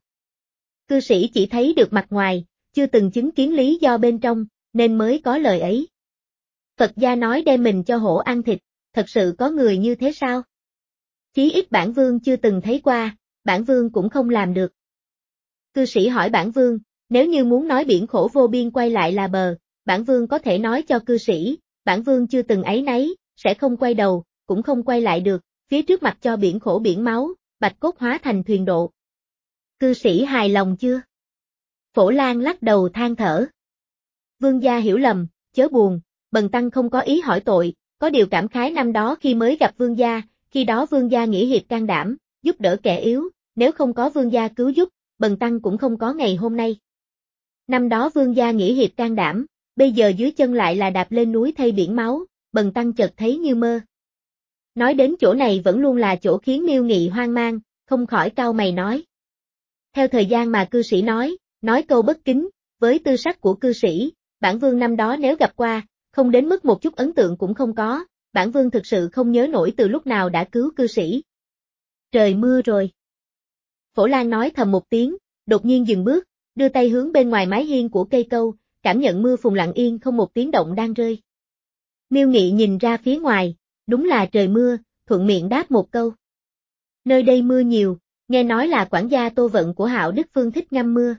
Cư sĩ chỉ thấy được mặt ngoài, chưa từng chứng kiến lý do bên trong, nên mới có lời ấy. Phật gia nói đem mình cho hổ ăn thịt, thật sự có người như thế sao? Chí ít bản vương chưa từng thấy qua, bản vương cũng không làm được. Cư sĩ hỏi bản vương, nếu như muốn nói biển khổ vô biên quay lại là bờ, bản vương có thể nói cho cư sĩ, bản vương chưa từng áy náy, sẽ không quay đầu, cũng không quay lại được, phía trước mặt cho biển khổ biển máu, bạch cốt hóa thành thuyền độ. Cư sĩ hài lòng chưa? Phổ Lan lắc đầu than thở. Vương gia hiểu lầm, chớ buồn, bần tăng không có ý hỏi tội, có điều cảm khái năm đó khi mới gặp vương gia, khi đó vương gia nghĩa hiệp can đảm, giúp đỡ kẻ yếu, nếu không có vương gia cứu giúp, bần tăng cũng không có ngày hôm nay. Năm đó vương gia nghĩa hiệp can đảm, bây giờ dưới chân lại là đạp lên núi thay biển máu, bần tăng chợt thấy như mơ. Nói đến chỗ này vẫn luôn là chỗ khiến Miêu Nghị hoang mang, không khỏi cau mày nói. Theo thời gian mà cư sĩ nói, nói câu bất kính, với tư sắc của cư sĩ, bản vương năm đó nếu gặp qua, không đến mức một chút ấn tượng cũng không có, bản vương thực sự không nhớ nổi từ lúc nào đã cứu cư sĩ. Trời mưa rồi. Phổ Lan nói thầm một tiếng, đột nhiên dừng bước, đưa tay hướng bên ngoài mái hiên của cây câu, cảm nhận mưa phùn lặng yên không một tiếng động đang rơi. Miêu Nghị nhìn ra phía ngoài, đúng là trời mưa, thuận miệng đáp một câu. Nơi đây mưa nhiều, nghe nói là quản gia Tô Vận của Hạo Đức Phương thích ngâm mưa.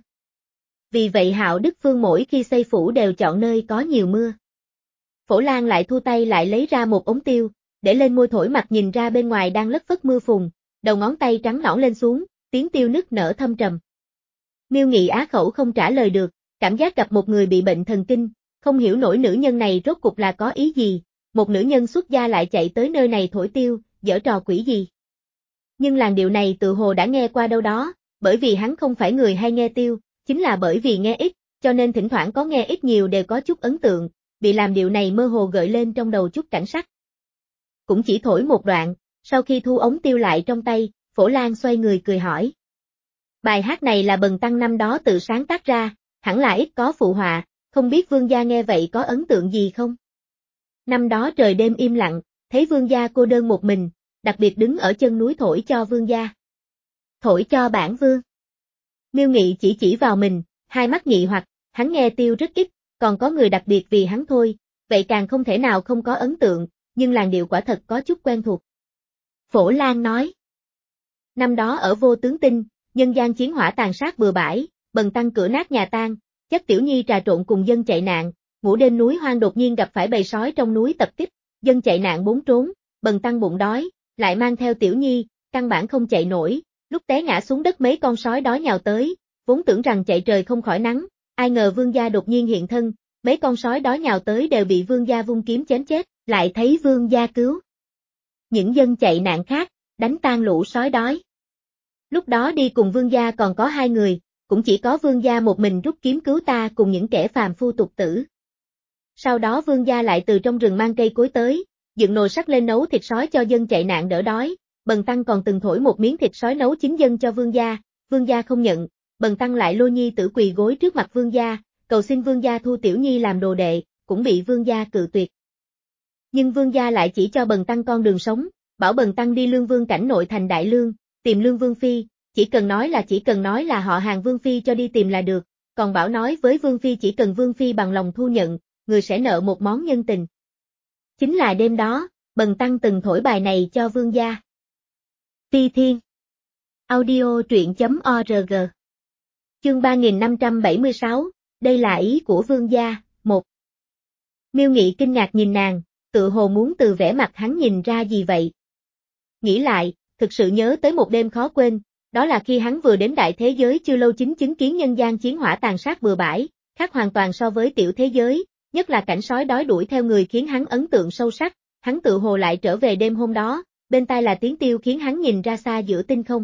Vì vậy Hạo Đức Phương mỗi khi xây phủ đều chọn nơi có nhiều mưa. Phổ Lan lại thu tay lại lấy ra một ống tiêu, để lên môi thổi mặt nhìn ra bên ngoài đang lất phất mưa phùn, đầu ngón tay trắng nõn lên xuống, tiếng tiêu nức nở thâm trầm. Miêu Nghị á khẩu không trả lời được, cảm giác gặp một người bị bệnh thần kinh, không hiểu nổi nữ nhân này rốt cục là có ý gì, một nữ nhân xuất gia lại chạy tới nơi này thổi tiêu, giở trò quỷ gì. Nhưng làn điệu này tự hồ đã nghe qua đâu đó, bởi vì hắn không phải người hay nghe tiêu, chính là bởi vì nghe ít, cho nên thỉnh thoảng có nghe ít nhiều đều có chút ấn tượng, bị làm điệu này mơ hồ gợi lên trong đầu chút cảnh sắc. Cũng chỉ thổi một đoạn, sau khi thu ống tiêu lại trong tay, Phổ Lan xoay người cười hỏi. Bài hát này là bần tăng năm đó tự sáng tác ra, hẳn là ít có phụ họa, không biết vương gia nghe vậy có ấn tượng gì không? Năm đó trời đêm im lặng, thấy vương gia cô đơn một mình, đặc biệt đứng ở chân núi thổi cho vương gia. Thổi cho bản vương. Miêu Nghị chỉ chỉ vào mình, hai mắt nhị hoặc, hắn nghe tiêu rất ít, còn có người đặc biệt vì hắn thôi, vậy càng không thể nào không có ấn tượng, nhưng làn điệu quả thật có chút quen thuộc. Phổ Lan nói. Năm đó ở Vô Tướng Tinh, nhân gian chiến hỏa tàn sát bừa bãi, bần tăng cửa nát nhà tan, chất tiểu nhi trà trộn cùng dân chạy nạn, ngủ đêm núi hoang đột nhiên gặp phải bầy sói trong núi tập kích, dân chạy nạn bốn trốn, bần tăng bụng đói, lại mang theo tiểu nhi, căn bản không chạy nổi, lúc té ngã xuống đất mấy con sói đó nhào tới, vốn tưởng rằng chạy trời không khỏi nắng, ai ngờ vương gia đột nhiên hiện thân, mấy con sói đó nhào tới đều bị vương gia vung kiếm chém chết, lại thấy vương gia cứu. Những dân chạy nạn khác, đánh tan lũ sói đói. Lúc đó đi cùng vương gia còn có hai người, cũng chỉ có vương gia một mình rút kiếm cứu ta cùng những kẻ phàm phu tục tử. Sau đó vương gia lại từ trong rừng mang cây cối tới, dựng nồi sắt lên nấu thịt sói cho dân chạy nạn đỡ đói, bần tăng còn từng thổi một miếng thịt sói nấu chính dân cho vương gia, vương gia không nhận, bần tăng lại lôi nhi tử quỳ gối trước mặt vương gia, cầu xin vương gia thu tiểu nhi làm đồ đệ, cũng bị vương gia cự tuyệt. Nhưng vương gia lại chỉ cho bần tăng con đường sống, bảo bần tăng đi Lương Vương cảnh nội thành Đại Lương, tìm Lương Vương Phi, chỉ cần nói là chỉ cần nói là họ hàng Vương Phi cho đi tìm là được, còn bảo nói với Vương Phi chỉ cần Vương Phi bằng lòng thu nhận, người sẽ nợ một món nhân tình. Chính là đêm đó, bần tăng từng thổi bài này cho vương gia. Ti Thiên Audio truyện chấm org Chương ba nghìn năm trăm bảy mươi sáu, đây là ý của vương gia, một. Miêu Nghị kinh ngạc nhìn nàng, tự hồ muốn từ vẻ mặt hắn nhìn ra gì vậy. Nghĩ lại, thực sự nhớ tới một đêm khó quên, đó là khi hắn vừa đến đại thế giới chưa lâu chính chứng kiến nhân gian chiến hỏa tàn sát bừa bãi, khác hoàn toàn so với tiểu thế giới, nhất là cảnh sói đói đuổi theo người khiến hắn ấn tượng sâu sắc, hắn tự hồ lại trở về đêm hôm đó, bên tai là tiếng tiêu khiến hắn nhìn ra xa giữa tinh không.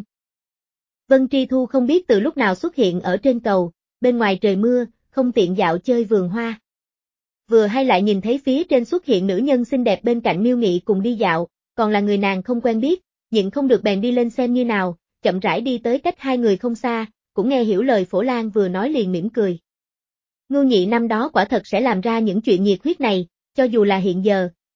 Vân Tri Thu không biết từ lúc nào xuất hiện ở trên cầu, bên ngoài trời mưa, không tiện dạo chơi vườn hoa. Vừa hay lại nhìn thấy phía trên xuất hiện nữ nhân xinh đẹp bên cạnh Miêu Nghị cùng đi dạo, còn là người nàng không quen biết, nhịn không được bèn đi lên xem như nào, chậm rãi đi tới cách hai người không xa, cũng nghe hiểu lời Phổ Lan vừa nói liền mỉm cười. Ngưu Nhị năm đó quả thật sẽ làm ra những chuyện nhiệt huyết này, cho dù là hiện giờ,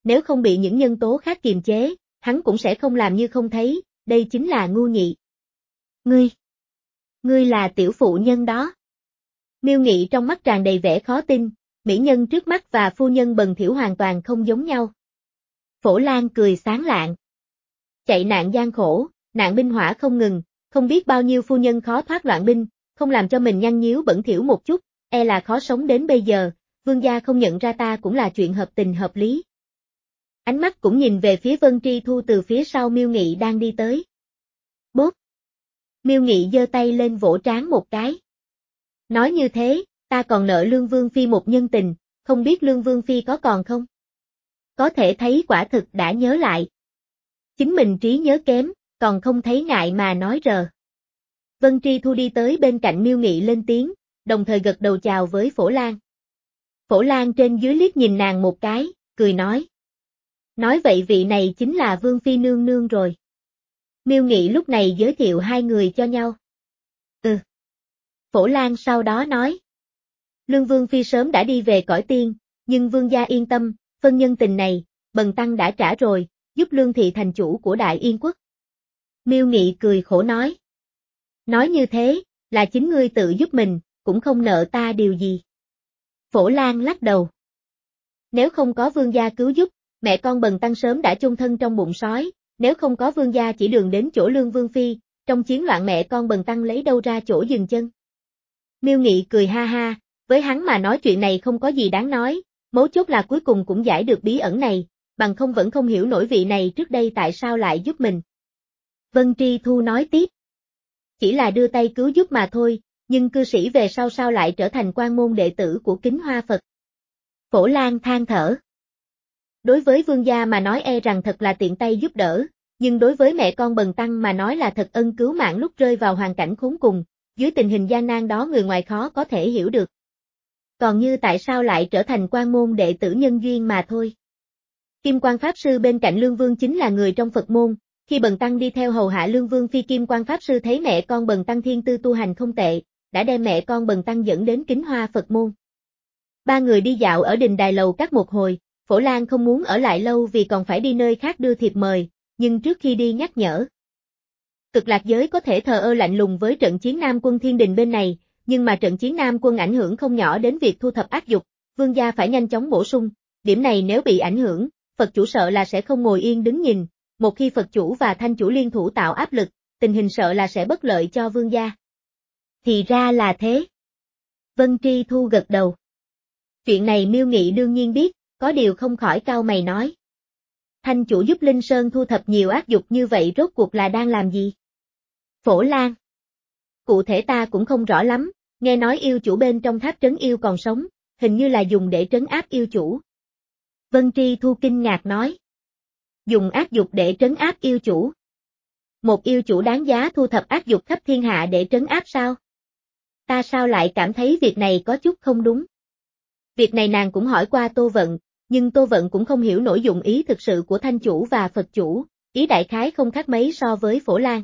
nếu không bị những nhân tố khác kiềm chế, hắn cũng sẽ không làm như không thấy, đây chính là ngu nhị. Ngươi, ngươi là tiểu phụ nhân đó. Miêu Nghị trong mắt tràn đầy vẻ khó tin, mỹ nhân trước mắt và phu nhân bần thiểu hoàn toàn không giống nhau. Phổ Lan cười sáng lạng. Chạy nạn gian khổ, nạn binh hỏa không ngừng, không biết bao nhiêu phu nhân khó thoát loạn binh, không làm cho mình nhăn nhíu bẩn thỉu một chút, e là khó sống đến bây giờ, vương gia không nhận ra ta cũng là chuyện hợp tình hợp lý. Ánh mắt cũng nhìn về phía Vân Tri Thu từ phía sau Miêu Nghị đang đi tới. Bốp! Miêu Nghị giơ tay lên vỗ trán một cái. Nói như thế, ta còn nợ Lương Vương Phi một nhân tình, không biết Lương Vương Phi có còn không? Có thể thấy quả thực đã nhớ lại. Chính mình trí nhớ kém, còn không thấy ngại mà nói rờ. Vân Tri Thu đi tới bên cạnh Miêu Nghị lên tiếng, đồng thời gật đầu chào với Phổ Lan. Phổ Lan trên dưới liếc nhìn nàng một cái, cười nói. Nói vậy vị này chính là Vương Phi nương nương rồi. Miêu Nghị lúc này giới thiệu hai người cho nhau. Ừ. Phổ Lan sau đó nói. Lương Vương Phi sớm đã đi về cõi tiên, nhưng vương gia yên tâm, phân nhân tình này, bần tăng đã trả rồi, giúp Lương Thị thành chủ của Đại Yên Quốc. Miêu Nghị cười khổ nói. Nói như thế, là chính ngươi tự giúp mình, cũng không nợ ta điều gì. Phổ Lan lắc đầu. Nếu không có vương gia cứu giúp, mẹ con bần tăng sớm đã chôn thân trong bụng sói, nếu không có vương gia chỉ đường đến chỗ Lương Vương Phi, trong chiến loạn mẹ con bần tăng lấy đâu ra chỗ dừng chân. Miêu Nghị cười ha ha, với hắn mà nói chuyện này không có gì đáng nói, mấu chốt là cuối cùng cũng giải được bí ẩn này, bằng không vẫn không hiểu nổi vị này trước đây tại sao lại giúp mình. Vân Tri Thu nói tiếp. Chỉ là đưa tay cứu giúp mà thôi, nhưng cư sĩ về sau sao lại trở thành quan môn đệ tử của Kính Hoa Phật. Phổ Lan than thở. Đối với vương gia mà nói e rằng thật là tiện tay giúp đỡ, nhưng đối với mẹ con bần tăng mà nói là thật ân cứu mạng lúc rơi vào hoàn cảnh khốn cùng, dưới tình hình gian nan đó người ngoài khó có thể hiểu được. Còn như tại sao lại trở thành quan môn đệ tử nhân duyên mà thôi. Kim Quan Pháp Sư bên cạnh Lương Vương chính là người trong Phật môn, khi bần tăng đi theo hầu hạ Lương Vương Phi Kim Quan Pháp Sư thấy mẹ con bần tăng thiên tư tu hành không tệ, đã đem mẹ con bần tăng dẫn đến Kính Hoa Phật môn. Ba người đi dạo ở đình đài lầu các một hồi, Phổ Lan không muốn ở lại lâu vì còn phải đi nơi khác đưa thiệp mời, nhưng trước khi đi nhắc nhở. Cực lạc giới có thể thờ ơ lạnh lùng với trận chiến Nam quân Thiên Đình bên này, nhưng mà trận chiến Nam quân ảnh hưởng không nhỏ đến việc thu thập ác dục, vương gia phải nhanh chóng bổ sung, điểm này nếu bị ảnh hưởng, Phật chủ sợ là sẽ không ngồi yên đứng nhìn, một khi Phật chủ và Thanh chủ liên thủ tạo áp lực, tình hình sợ là sẽ bất lợi cho vương gia. Thì ra là thế. Vân Tri Thu gật đầu. Chuyện này Miêu Nghị đương nhiên biết, có điều không khỏi cau mày nói. Thanh chủ giúp Linh Sơn thu thập nhiều ác dục như vậy rốt cuộc là đang làm gì? Phổ Lan. Cụ thể ta cũng không rõ lắm, nghe nói yêu chủ bên trong tháp trấn yêu còn sống, hình như là dùng để trấn áp yêu chủ. Vân Tri Thu kinh ngạc nói. Dùng ác dục để trấn áp yêu chủ. Một yêu chủ đáng giá thu thập ác dục khắp thiên hạ để trấn áp sao? Ta sao lại cảm thấy việc này có chút không đúng? Việc này nàng cũng hỏi qua Tô Vận, nhưng Tô Vận cũng không hiểu nổi dụng ý thực sự của Thanh chủ và Phật chủ, ý đại khái không khác mấy so với Phổ Lan.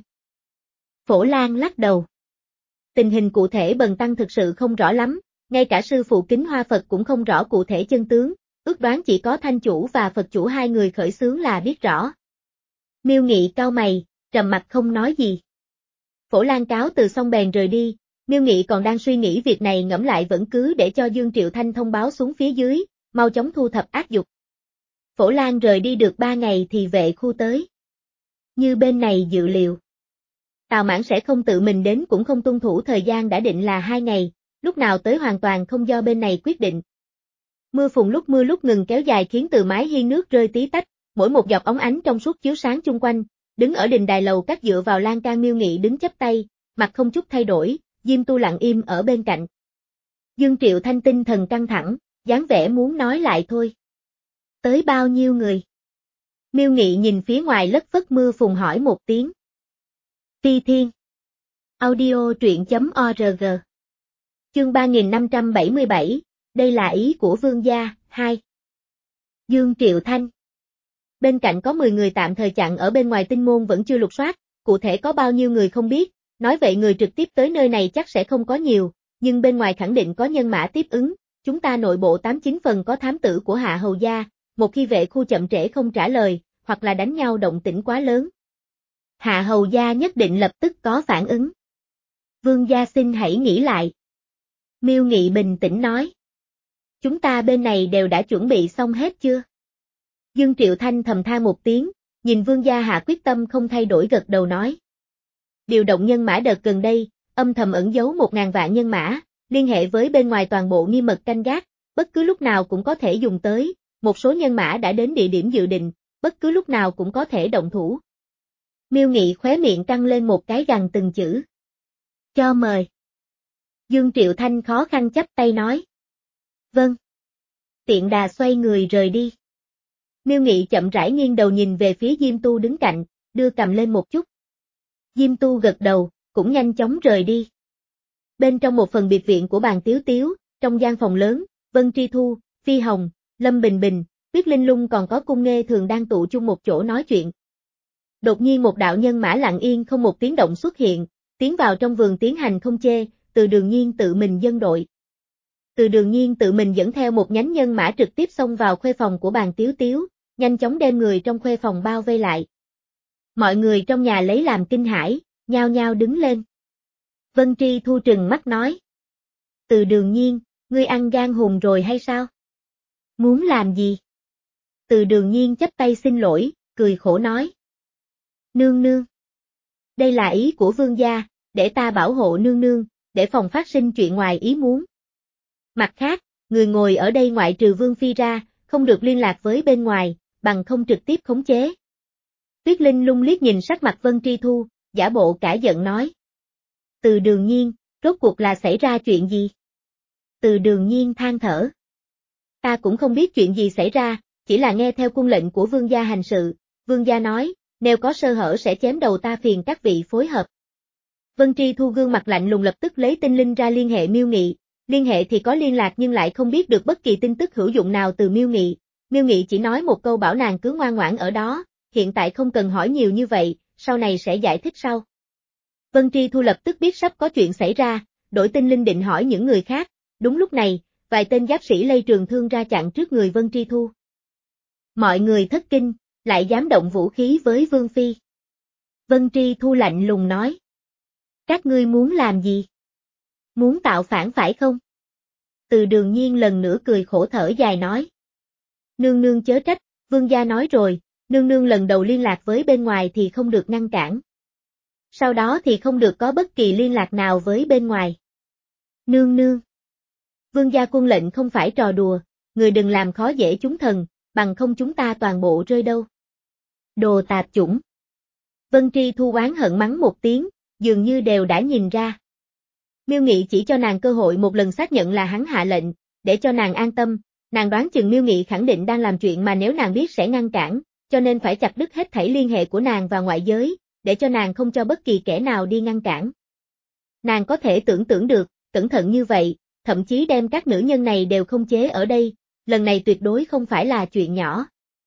Phổ Lan lắc đầu. Tình hình cụ thể bần tăng thực sự không rõ lắm, ngay cả sư phụ Kính Hoa Phật cũng không rõ cụ thể chân tướng, ước đoán chỉ có Thanh chủ và Phật chủ hai người khởi xướng là biết rõ. Miêu Nghị cau mày, trầm mặt không nói gì. Phổ Lan cáo từ xong bèn rời đi, Miêu Nghị còn đang suy nghĩ việc này ngẫm lại vẫn cứ để cho Dương Triệu Thanh thông báo xuống phía dưới, mau chóng thu thập ác dục. Phổ Lan rời đi được ba ngày thì vệ khu tới. Như bên này dự liệu. Tào Mãn sẽ không tự mình đến cũng không tuân thủ thời gian đã định là hai ngày, lúc nào tới hoàn toàn không do bên này quyết định. Mưa phùn lúc mưa lúc ngừng kéo dài khiến từ mái hiên nước rơi tí tách, mỗi một giọt óng ánh trong suốt chiếu sáng chung quanh, đứng ở đình đài lầu các dựa vào lan can Miêu Nghị đứng chắp tay, mặt không chút thay đổi, Diêm Tu lặng im ở bên cạnh. Dương Triệu Thanh tinh thần căng thẳng, dáng vẻ muốn nói lại thôi. Tới bao nhiêu người? Miêu Nghị nhìn phía ngoài lất phất mưa phùn hỏi một tiếng. Phi Thiên. Audio truyện chấm org. Chương ba nghìn năm trăm bảy mươi bảy, đây là ý của vương gia, hai. Dương Triệu Thanh. Bên cạnh có mười người tạm thời chặn ở bên ngoài tinh môn vẫn chưa lục soát, cụ thể có bao nhiêu người không biết, nói vậy người trực tiếp tới nơi này chắc sẽ không có nhiều, nhưng bên ngoài khẳng định có nhân mã tiếp ứng, chúng ta nội bộ tám chín phần có thám tử của Hạ Hầu Gia, một khi vệ khu chậm trễ không trả lời, hoặc là đánh nhau động tĩnh quá lớn. Hạ hầu gia nhất định lập tức có phản ứng. Vương gia xin hãy nghĩ lại. Miêu Nghị bình tĩnh nói. Chúng ta bên này đều đã chuẩn bị xong hết chưa? Dương Triệu Thanh thầm than một tiếng, nhìn vương gia hạ quyết tâm không thay đổi gật đầu nói. Điều động nhân mã đợt gần đây, âm thầm ẩn giấu một ngàn vạn nhân mã, liên hệ với bên ngoài toàn bộ nghiêm mật canh gác, bất cứ lúc nào cũng có thể dùng tới, một số nhân mã đã đến địa điểm dự định, bất cứ lúc nào cũng có thể động thủ. Miêu Nghị khóe miệng căng lên một cái gằn từng chữ. Cho mời. Dương Triệu Thanh khó khăn chắp tay nói. Vâng. Tiện đà xoay người rời đi. Miêu Nghị chậm rãi nghiêng đầu nhìn về phía Diêm Tu đứng cạnh, đưa cầm lên một chút. Diêm Tu gật đầu, cũng nhanh chóng rời đi. Bên trong một phần biệt viện của bàn Tiếu Tiếu, trong gian phòng lớn, Vân Tri Thu, Phi Hồng, Lâm Bình Bình, Tuyết Linh Lung còn có Cung Nghê Thường đang tụ chung một chỗ nói chuyện. Đột nhiên một đạo nhân mã lặng yên không một tiếng động xuất hiện, tiến vào trong vườn tiến hành không chê, Từ Đường Nhiên tự mình dẫn đội. Từ Đường Nhiên tự mình dẫn theo một nhánh nhân mã trực tiếp xông vào khuê phòng của bàn Tiếu Tiếu, nhanh chóng đem người trong khuê phòng bao vây lại. Mọi người trong nhà lấy làm kinh hãi, nhao nhao đứng lên. Vân Tri Thu trừng mắt nói. Từ Đường Nhiên, ngươi ăn gan hùm rồi hay sao? Muốn làm gì? Từ Đường Nhiên chắp tay xin lỗi, cười khổ nói. Nương nương. Đây là ý của vương gia, để ta bảo hộ nương nương, để phòng phát sinh chuyện ngoài ý muốn. Mặt khác, người ngồi ở đây ngoại trừ Vương Phi ra, không được liên lạc với bên ngoài, bằng không trực tiếp khống chế. Tuyết Linh Lung liếc nhìn sắc mặt Vân Tri Thu, giả bộ cả giận nói. Từ Đường Nhiên, rốt cuộc là xảy ra chuyện gì? Từ Đường Nhiên than thở. Ta cũng không biết chuyện gì xảy ra, chỉ là nghe theo quân lệnh của vương gia hành sự, vương gia nói, nếu có sơ hở sẽ chém đầu ta, phiền các vị phối hợp. Vân Tri Thu gương mặt lạnh lùng lập tức lấy tinh linh ra liên hệ Miêu Nghị, liên hệ thì có liên lạc nhưng lại không biết được bất kỳ tin tức hữu dụng nào từ Miêu Nghị. Miêu Nghị chỉ nói một câu bảo nàng cứ ngoan ngoãn ở đó, hiện tại không cần hỏi nhiều như vậy, sau này sẽ giải thích sau. Vân Tri Thu lập tức biết sắp có chuyện xảy ra, đổi tinh linh định hỏi những người khác, đúng lúc này, vài tên giáp sĩ lây trường thương ra chặn trước người Vân Tri Thu. Mọi người thất kinh, lại dám động vũ khí với Vương Phi. Vân Tri Thu lạnh lùng nói. Các ngươi muốn làm gì? Muốn tạo phản phải không? Từ Đường Nhiên lần nữa cười khổ thở dài nói. Nương nương chớ trách, vương gia nói rồi, nương nương lần đầu liên lạc với bên ngoài thì không được ngăn cản. Sau đó thì không được có bất kỳ liên lạc nào với bên ngoài. Nương nương. Vương gia quân lệnh không phải trò đùa, người đừng làm khó dễ chúng thần, bằng không chúng ta toàn bộ rơi đâu. Đồ tạp chủng. Vân Tri Thu oán hận mắng một tiếng, dường như đều đã nhìn ra. Miêu Nghị chỉ cho nàng cơ hội một lần xác nhận là hắn hạ lệnh, để cho nàng an tâm, nàng đoán chừng Miêu Nghị khẳng định đang làm chuyện mà nếu nàng biết sẽ ngăn cản, cho nên phải chặt đứt hết thảy liên hệ của nàng và ngoại giới, để cho nàng không cho bất kỳ kẻ nào đi ngăn cản. Nàng có thể tưởng tượng được, cẩn thận như vậy, thậm chí đem các nữ nhân này đều không chế ở đây, lần này tuyệt đối không phải là chuyện nhỏ.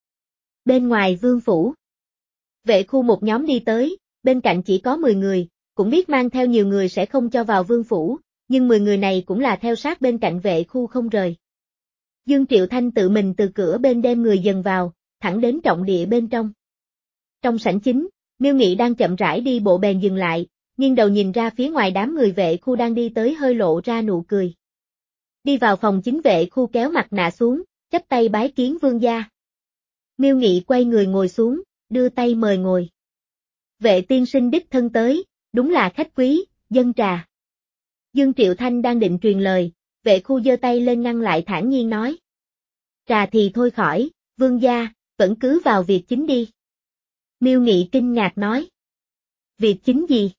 Bên ngoài vương phủ, vệ khu một nhóm đi tới, bên cạnh chỉ có mười người, cũng biết mang theo nhiều người sẽ không cho vào vương phủ, nhưng mười người này cũng là theo sát bên cạnh vệ khu không rời. Dương Triệu Thanh tự mình từ cửa bên đem người dần vào, thẳng đến trọng địa bên trong. Trong sảnh chính, Miêu Nghị đang chậm rãi đi bộ bèn dừng lại, nghiêng đầu nhìn ra phía ngoài đám người vệ khu đang đi tới hơi lộ ra nụ cười. Đi vào phòng chính, vệ khu kéo mặt nạ xuống, chắp tay bái kiến vương gia. Miêu Nghị quay người ngồi xuống, đưa tay mời ngồi. Vệ tiên sinh đích thân tới, đúng là khách quý, dân trà. Dương Triệu Thanh đang định truyền lời, vệ khu giơ tay lên ngăn lại thản nhiên nói. Trà thì thôi khỏi, vương gia, vẫn cứ vào việc chính đi. Miêu Nghị kinh ngạc nói. Việc chính gì?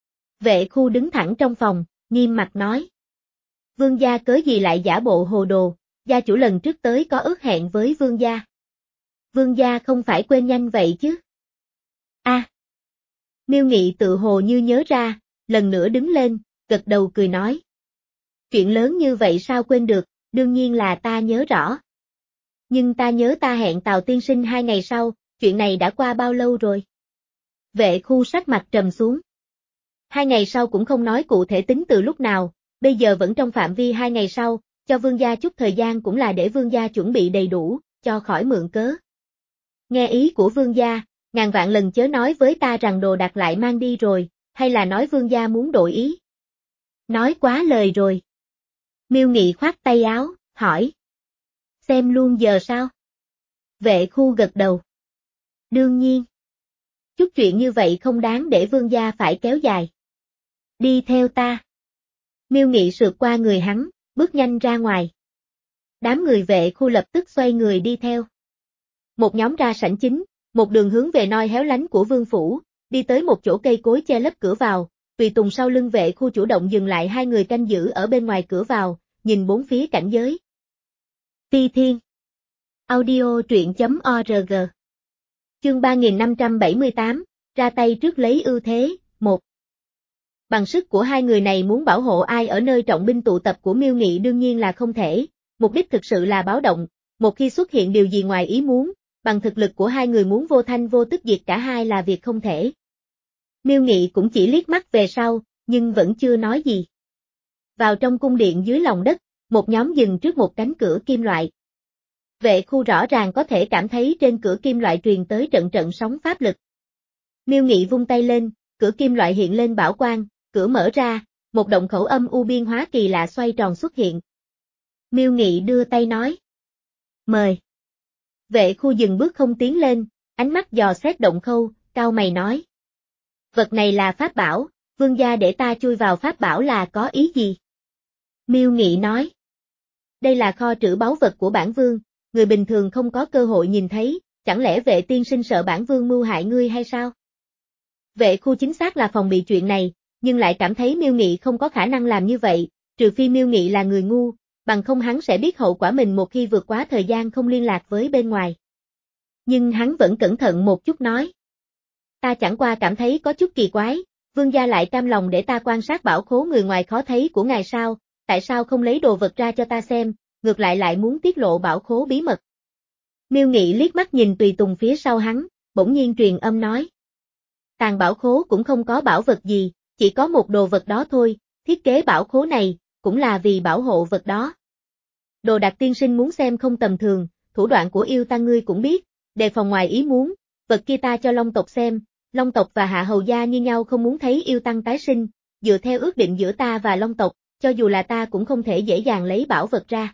Vệ khu đứng thẳng trong phòng, nghiêm mặt nói. Vương gia cớ gì lại giả bộ hồ đồ, gia chủ lần trước tới có ước hẹn với vương gia. Vương gia không phải quên nhanh vậy chứ? A. À. Miêu Nghị tự hồ như nhớ ra, lần nữa đứng lên, gật đầu cười nói. Chuyện lớn như vậy sao quên được, đương nhiên là ta nhớ rõ. Nhưng ta nhớ ta hẹn Tào tiên sinh hai ngày sau, chuyện này đã qua bao lâu rồi? Vệ khu sắc mặt trầm xuống. Hai ngày sau cũng không nói cụ thể tính từ lúc nào, bây giờ vẫn trong phạm vi hai ngày sau, cho vương gia chút thời gian cũng là để vương gia chuẩn bị đầy đủ, cho khỏi mượn cớ. Nghe ý của vương gia, ngàn vạn lần chớ nói với ta rằng đồ đạc lại mang đi rồi, hay là nói vương gia muốn đổi ý. Nói quá lời rồi. Miêu Nghị khoát tay áo, hỏi. Xem luôn giờ sao? Vệ Khu gật đầu. Đương nhiên. Chút chuyện như vậy không đáng để vương gia phải kéo dài. Đi theo ta. Miêu Nghị sượt qua người hắn, bước nhanh ra ngoài. Đám người Vệ Khu lập tức xoay người đi theo. Một nhóm ra sảnh chính, một đường hướng về nơi héo lánh của vương phủ, đi tới một chỗ cây cối che lấp cửa vào, tùy tùng sau lưng Vệ Khu chủ động dừng lại hai người canh giữ ở bên ngoài cửa vào, nhìn bốn phía cảnh giới. Ti Thiên. Audio truyện chấm org. Chương ba nghìn năm trăm bảy mươi tám, ra tay trước lấy ưu thế, một. Bằng sức của hai người này muốn bảo hộ ai ở nơi trọng binh tụ tập của Miêu Nghị đương nhiên là không thể, mục đích thực sự là báo động, một khi xuất hiện điều gì ngoài ý muốn, bằng thực lực của hai người muốn vô thanh vô tức diệt cả hai là việc không thể. Miêu Nghị cũng chỉ liếc mắt về sau, nhưng vẫn chưa nói gì. Vào trong cung điện dưới lòng đất, một nhóm dừng trước một cánh cửa kim loại. Vệ Khu rõ ràng có thể cảm thấy trên cửa kim loại truyền tới trận trận sóng pháp lực. Miêu Nghị vung tay lên, cửa kim loại hiện lên bảo quang, cửa mở ra, một động khẩu âm u biên hóa kỳ lạ xoay tròn xuất hiện. Miêu Nghị đưa tay nói. Mời. Vệ Khu dừng bước không tiến lên, ánh mắt dò xét động khâu, cau mày nói. Vật này là pháp bảo, vương gia để ta chui vào pháp bảo là có ý gì? Miêu Nghị nói. Đây là kho trữ báu vật của bản vương, người bình thường không có cơ hội nhìn thấy, chẳng lẽ Vệ tiên sinh sợ bản vương mưu hại ngươi hay sao? Vệ Khu chính xác là phòng bị chuyện này, nhưng lại cảm thấy Miêu Nghị không có khả năng làm như vậy, trừ phi Miêu Nghị là người ngu, bằng không hắn sẽ biết hậu quả mình một khi vượt quá thời gian không liên lạc với bên ngoài. Nhưng hắn vẫn cẩn thận một chút nói. Ta chẳng qua cảm thấy có chút kỳ quái, vương gia lại cam lòng để ta quan sát bảo khố người ngoài khó thấy của ngài sao, tại sao không lấy đồ vật ra cho ta xem, ngược lại lại muốn tiết lộ bảo khố bí mật. Miêu Nghị liếc mắt nhìn tùy tùng phía sau hắn, bỗng nhiên truyền âm nói. Tàng bảo khố cũng không có bảo vật gì, chỉ có một đồ vật đó thôi, thiết kế bảo khố này, cũng là vì bảo hộ vật đó. Đồ đạc tiên sinh muốn xem không tầm thường, thủ đoạn của yêu ta ngươi cũng biết, đề phòng ngoài ý muốn, vật kia ta cho Long tộc xem, Long tộc và Hạ Hầu gia như nhau không muốn thấy yêu tăng tái sinh, dựa theo ước định giữa ta và Long tộc, cho dù là ta cũng không thể dễ dàng lấy bảo vật ra.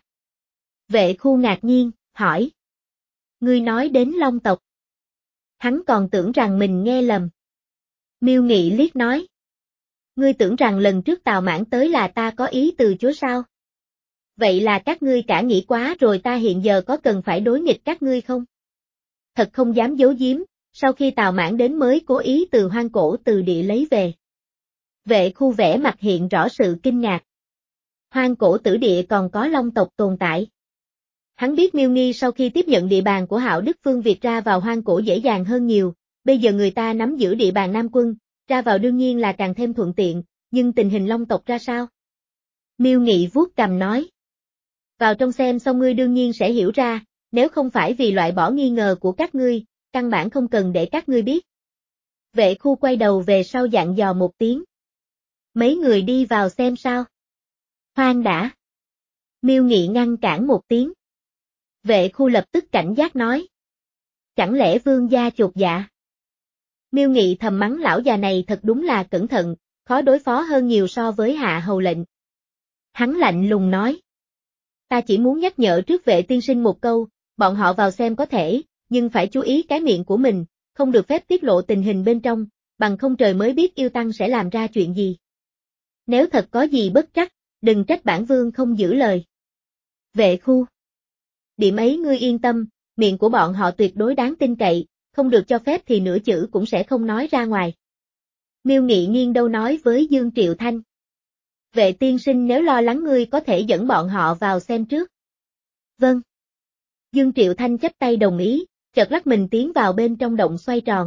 Vệ Khu ngạc nhiên, hỏi. Ngươi nói đến Long tộc. Hắn còn tưởng rằng mình nghe lầm. Miêu Nghị liếc nói. Ngươi tưởng rằng lần trước Tào Mãn tới là ta có ý từ chối sao? Vậy là các ngươi cả nghĩ quá rồi ta hiện giờ có cần phải đối nghịch các ngươi không? Thật không dám giấu giếm, sau khi Tào Mãn đến mới cố ý từ hoang cổ từ địa lấy về. Vệ Khu vẻ mặt hiện rõ sự kinh ngạc. Hoang cổ tử địa còn có Long tộc tồn tại. Hắn biết Miêu Nghi sau khi tiếp nhận địa bàn của Hạo Đức Phương việc ra vào hoang cổ dễ dàng hơn nhiều, bây giờ người ta nắm giữ địa bàn Nam Quân, ra vào đương nhiên là càng thêm thuận tiện, nhưng tình hình Long tộc ra sao? Miêu Nghị vuốt cằm nói. Vào trong xem xong ngươi đương nhiên sẽ hiểu ra, nếu không phải vì loại bỏ nghi ngờ của các ngươi, căn bản không cần để các ngươi biết. Vệ Khu quay đầu về sau dặn dò một tiếng. Mấy người đi vào xem sao? Khoan đã. Miêu Nghị ngăn cản một tiếng. Vệ Khu lập tức cảnh giác nói. Chẳng lẽ vương gia chột dạ? Miêu Nghị thầm mắng lão già này thật đúng là cẩn thận, khó đối phó hơn nhiều so với Hạ Hầu lệnh. Hắn lạnh lùng nói. Ta chỉ muốn nhắc nhở trước Vệ tiên sinh một câu, bọn họ vào xem có thể, nhưng phải chú ý cái miệng của mình, không được phép tiết lộ tình hình bên trong, bằng không trời mới biết yêu tăng sẽ làm ra chuyện gì. Nếu thật có gì bất trắc, đừng trách bản vương không giữ lời. Vệ Khu. Điểm ấy ngươi yên tâm, miệng của bọn họ tuyệt đối đáng tin cậy, không được cho phép thì nửa chữ cũng sẽ không nói ra ngoài. Miêu Nghị nghiêng đâu nói với Dương Triệu Thanh. Vệ tiên sinh nếu lo lắng ngươi có thể dẫn bọn họ vào xem trước. Vâng. Dương Triệu Thanh chắp tay đồng ý, chợt lắc mình tiến vào bên trong động xoay tròn.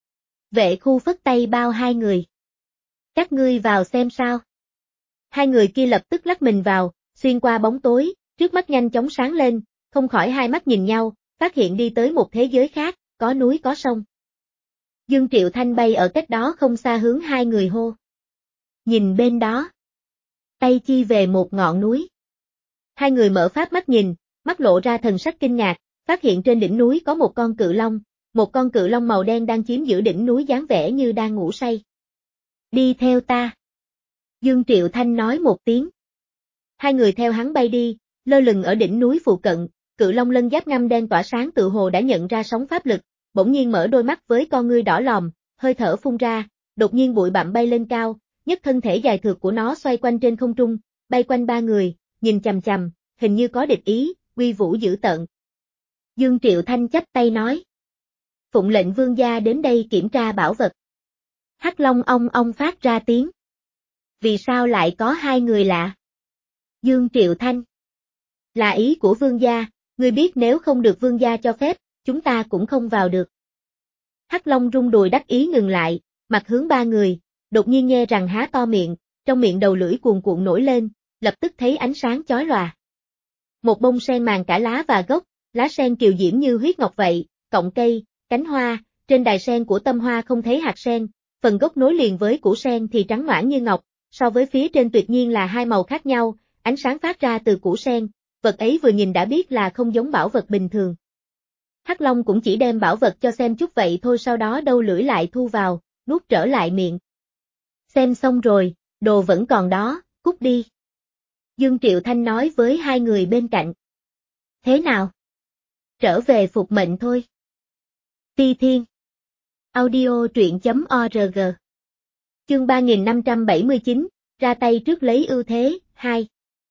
Vệ Khu phất tay bao hai người. Các ngươi vào xem sao. Hai người kia lập tức lắc mình vào, xuyên qua bóng tối, trước mắt nhanh chóng sáng lên, không khỏi hai mắt nhìn nhau, phát hiện đi tới một thế giới khác, có núi có sông. Dương Triệu Thanh bay ở cách đó không xa hướng hai người hô. Nhìn bên đó. Tay chi về một ngọn núi. Hai người mở pháp mắt nhìn, mắt lộ ra thần sắc kinh ngạc, phát hiện trên đỉnh núi có một con cự long, một con cự long màu đen đang chiếm giữ đỉnh núi dáng vẻ như đang ngủ say. Đi theo ta. Dương Triệu Thanh nói một tiếng. Hai người theo hắn bay đi, lơ lửng ở đỉnh núi phụ cận, cự long lân giáp ngăm đen tỏa sáng tự hồ đã nhận ra sóng pháp lực, bỗng nhiên mở đôi mắt với con ngươi đỏ lòm, hơi thở phun ra, đột nhiên bụi bặm bay lên cao, nhất thân thể dài thượt của nó xoay quanh trên không trung, bay quanh ba người, nhìn chằm chằm, hình như có địch ý, uy vũ dữ tợn. Dương Triệu Thanh chắp tay nói. Phụng lệnh vương gia đến đây kiểm tra bảo vật. Hắc Long ong ong phát ra tiếng. Vì sao lại có hai người lạ? Dương Triệu Thanh. Là ý của vương gia, ngươi biết nếu không được vương gia cho phép, chúng ta cũng không vào được. Hắc Long rung đùi đắc ý ngừng lại, mặt hướng ba người, đột nhiên nghe rằng há to miệng, trong miệng đầu lưỡi cuồn cuộn nổi lên, lập tức thấy ánh sáng chói lòa. Một bông sen màng cả lá và gốc, lá sen kiều diễm như huyết ngọc vậy, cọng cây, cánh hoa, trên đài sen của tâm hoa không thấy hạt sen, phần gốc nối liền với củ sen thì trắng ngoãn như ngọc, so với phía trên tuyệt nhiên là hai màu khác nhau, ánh sáng phát ra từ củ sen, vật ấy vừa nhìn đã biết là không giống bảo vật bình thường. Hắc Long cũng chỉ đem bảo vật cho xem chút vậy thôi, sau đó đâu lưỡi lại thu vào, nuốt trở lại miệng. Xem xong rồi, đồ vẫn còn đó, cút đi. Dương Triệu Thanh nói với hai người bên cạnh. Thế nào? Trở về phục mệnh thôi. Phi Thiên. Audio truyện chấm org. Chương ba nghìn năm trăm bảy mươi chín, ra tay trước lấy ưu thế, hai.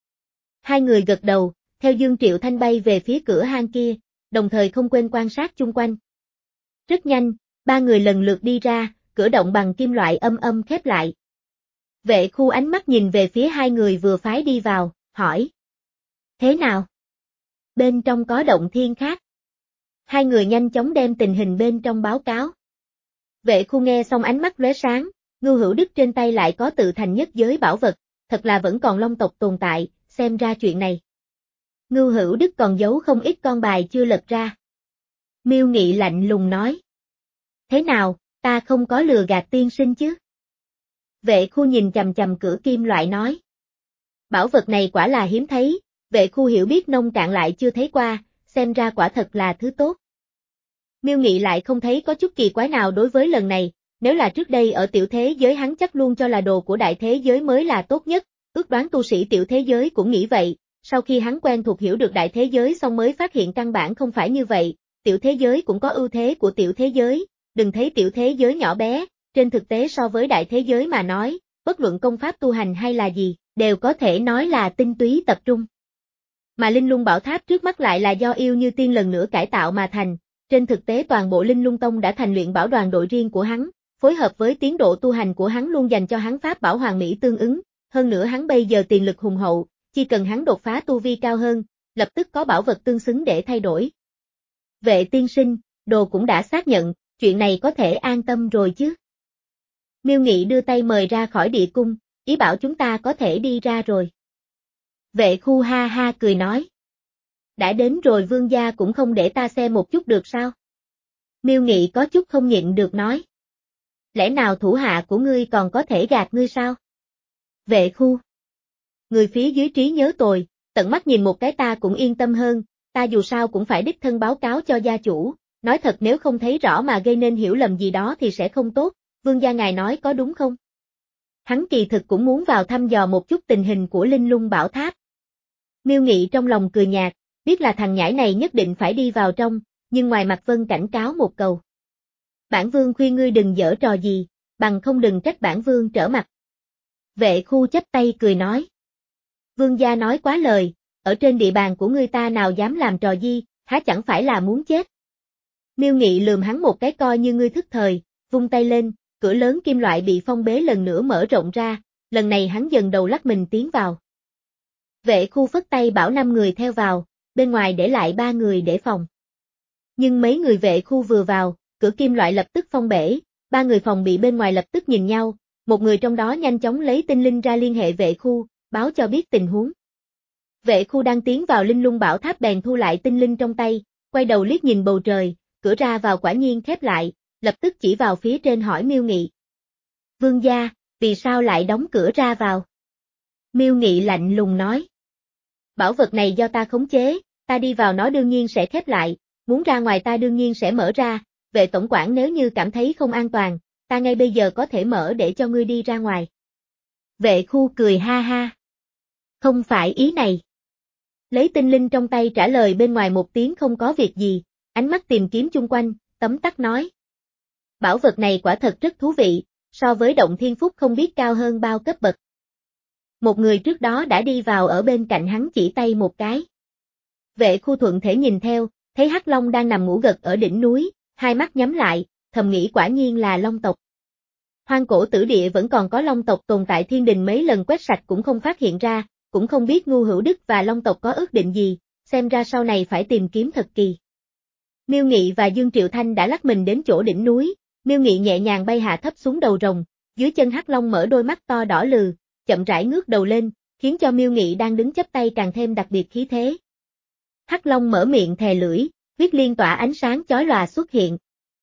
Hai người gật đầu, theo Dương Triệu Thanh bay về phía cửa hang kia, đồng thời không quên quan sát chung quanh. Rất nhanh, ba người lần lượt đi ra, cửa động bằng kim loại âm âm khép lại. Vệ Khu ánh mắt nhìn về phía hai người vừa phái đi vào, hỏi. Thế nào? Bên trong có động thiên khác. Hai người nhanh chóng đem tình hình bên trong báo cáo. Vệ Khu nghe xong ánh mắt lóe sáng, Ngưu Hữu Đức trên tay lại có tự thành nhất giới bảo vật, thật là vẫn còn long tộc tồn tại, xem ra chuyện này. Ngưu Hữu Đức còn giấu không ít con bài chưa lật ra. Miêu Nghị lạnh lùng nói. Thế nào, ta không có lừa gạt tiên sinh chứ? Vệ Khu nhìn chằm chằm cửa kim loại nói. Bảo vật này quả là hiếm thấy, Vệ Khu hiểu biết nông cạn lại chưa thấy qua, xem ra quả thật là thứ tốt. Miêu Nghị lại không thấy có chút kỳ quái nào đối với lần này, nếu là trước đây ở tiểu thế giới hắn chắc luôn cho là đồ của đại thế giới mới là tốt nhất, ước đoán tu sĩ tiểu thế giới cũng nghĩ vậy, sau khi hắn quen thuộc hiểu được đại thế giới xong mới phát hiện căn bản không phải như vậy, tiểu thế giới cũng có ưu thế của tiểu thế giới, đừng thấy tiểu thế giới nhỏ bé, trên thực tế so với đại thế giới mà nói, bất luận công pháp tu hành hay là gì, đều có thể nói là tinh túy tập trung. Mà Linh Lung Bảo Tháp trước mắt lại là do Yêu Như Tiên lần nữa cải tạo mà thành, trên thực tế toàn bộ Linh Lung Tông đã thành luyện bảo đoàn đội riêng của hắn, phối hợp với tiến độ tu hành của hắn luôn dành cho hắn pháp bảo hoàn mỹ tương ứng, hơn nữa hắn bây giờ tiền lực hùng hậu, chỉ cần hắn đột phá tu vi cao hơn, lập tức có bảo vật tương xứng để thay đổi. Vệ tiên sinh, đồ cũng đã xác nhận, chuyện này có thể an tâm rồi chứ? Miêu Nghị đưa tay mời ra khỏi địa cung, ý bảo chúng ta có thể đi ra rồi. Vệ Khu ha ha cười nói. Đã đến rồi vương gia cũng không để ta xem một chút được sao? Miêu Nghị có chút không nhịn được nói. Lẽ nào thủ hạ của ngươi còn có thể gạt ngươi sao? Vệ Khu. Người phía dưới trí nhớ tồi, tận mắt nhìn một cái ta cũng yên tâm hơn, ta dù sao cũng phải đích thân báo cáo cho gia chủ, nói thật nếu không thấy rõ mà gây nên hiểu lầm gì đó thì sẽ không tốt, vương gia ngài nói có đúng không? Hắn kỳ thực cũng muốn vào thăm dò một chút tình hình của Linh Lung Bảo Tháp. Miêu Nghị trong lòng cười nhạt, biết là thằng nhãi này nhất định phải đi vào trong, nhưng ngoài mặt Vân cảnh cáo một câu. Bản vương khuyên ngươi đừng giở trò gì, bằng không đừng trách bản vương trở mặt. Vệ Khu chắp tay cười nói. Vương gia nói quá lời, ở trên địa bàn của ngươi ta nào dám làm trò gì, há chẳng phải là muốn chết. Miêu Nghị lườm hắn một cái coi như ngươi thức thời, vung tay lên, cửa lớn kim loại bị phong bế lần nữa mở rộng ra, lần này hắn dần đầu lắc mình tiến vào. Vệ Khu phất tay bảo năm người theo vào, bên ngoài để lại ba người để phòng. Nhưng mấy người Vệ Khu vừa vào, cửa kim loại lập tức phong bể, ba người phòng bị bên ngoài lập tức nhìn nhau, một người trong đó nhanh chóng lấy tinh linh ra liên hệ Vệ Khu, báo cho biết tình huống. Vệ Khu đang tiến vào Linh Lung Bảo Tháp bèn thu lại tinh linh trong tay, quay đầu liếc nhìn bầu trời, cửa ra vào quả nhiên khép lại, lập tức chỉ vào phía trên hỏi Miêu Nghị. Vương gia, vì sao lại đóng cửa ra vào? Miêu Nghị lạnh lùng nói. Bảo vật này do ta khống chế, ta đi vào nó đương nhiên sẽ khép lại, muốn ra ngoài ta đương nhiên sẽ mở ra, vệ tổng quản nếu như cảm thấy không an toàn, ta ngay bây giờ có thể mở để cho ngươi đi ra ngoài. Vệ khu cười ha ha. Không phải ý này. Lấy tinh linh trong tay trả lời bên ngoài một tiếng không có việc gì, ánh mắt tìm kiếm chung quanh, tấm tắc nói. Bảo vật này quả thật rất thú vị, so với động thiên phúc không biết cao hơn bao cấp bậc. Một người trước đó đã đi vào ở bên cạnh hắn chỉ tay một cái. Vệ khu thuận thể nhìn theo, thấy Hắc Long đang nằm ngủ gật ở đỉnh núi, hai mắt nhắm lại, thầm nghĩ quả nhiên là Long tộc. Hoang cổ tử địa vẫn còn có Long tộc tồn tại, thiên đình mấy lần quét sạch cũng không phát hiện ra, cũng không biết Ngu Hữu Đức và Long tộc có ước định gì, xem ra sau này phải tìm kiếm thật kỳ. Miêu Nghị và Dương Triệu Thanh đã lắc mình đến chỗ đỉnh núi, Miêu Nghị nhẹ nhàng bay hạ thấp xuống đầu rồng, dưới chân Hắc Long mở đôi mắt to đỏ lừ, chậm rãi ngước đầu lên, khiến cho Miêu Nghị đang đứng chắp tay càng thêm đặc biệt khí thế. Hắc Long mở miệng thè lưỡi, huyết liên tỏa ánh sáng chói lòa xuất hiện.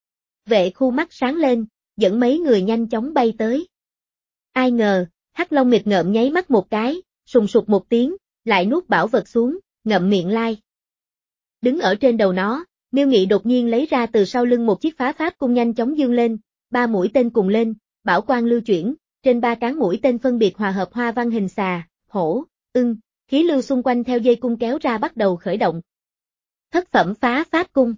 Vệ khu mắt sáng lên, dẫn mấy người nhanh chóng bay tới. Ai ngờ, Hắc Long nghịch ngợm nháy mắt một cái, sùng sục một tiếng, lại nuốt bảo vật xuống, ngậm miệng lai. Đứng ở trên đầu nó, Miêu Nghị đột nhiên lấy ra từ sau lưng một chiếc phá pháp cung nhanh chóng dương lên, ba mũi tên cùng lên, bảo quang lưu chuyển, trên ba cán mũi tên phân biệt hòa hợp hoa văn hình xà, hổ, ưng, khí lưu xung quanh theo dây cung kéo ra bắt đầu khởi động. Thất phẩm phá pháp cung.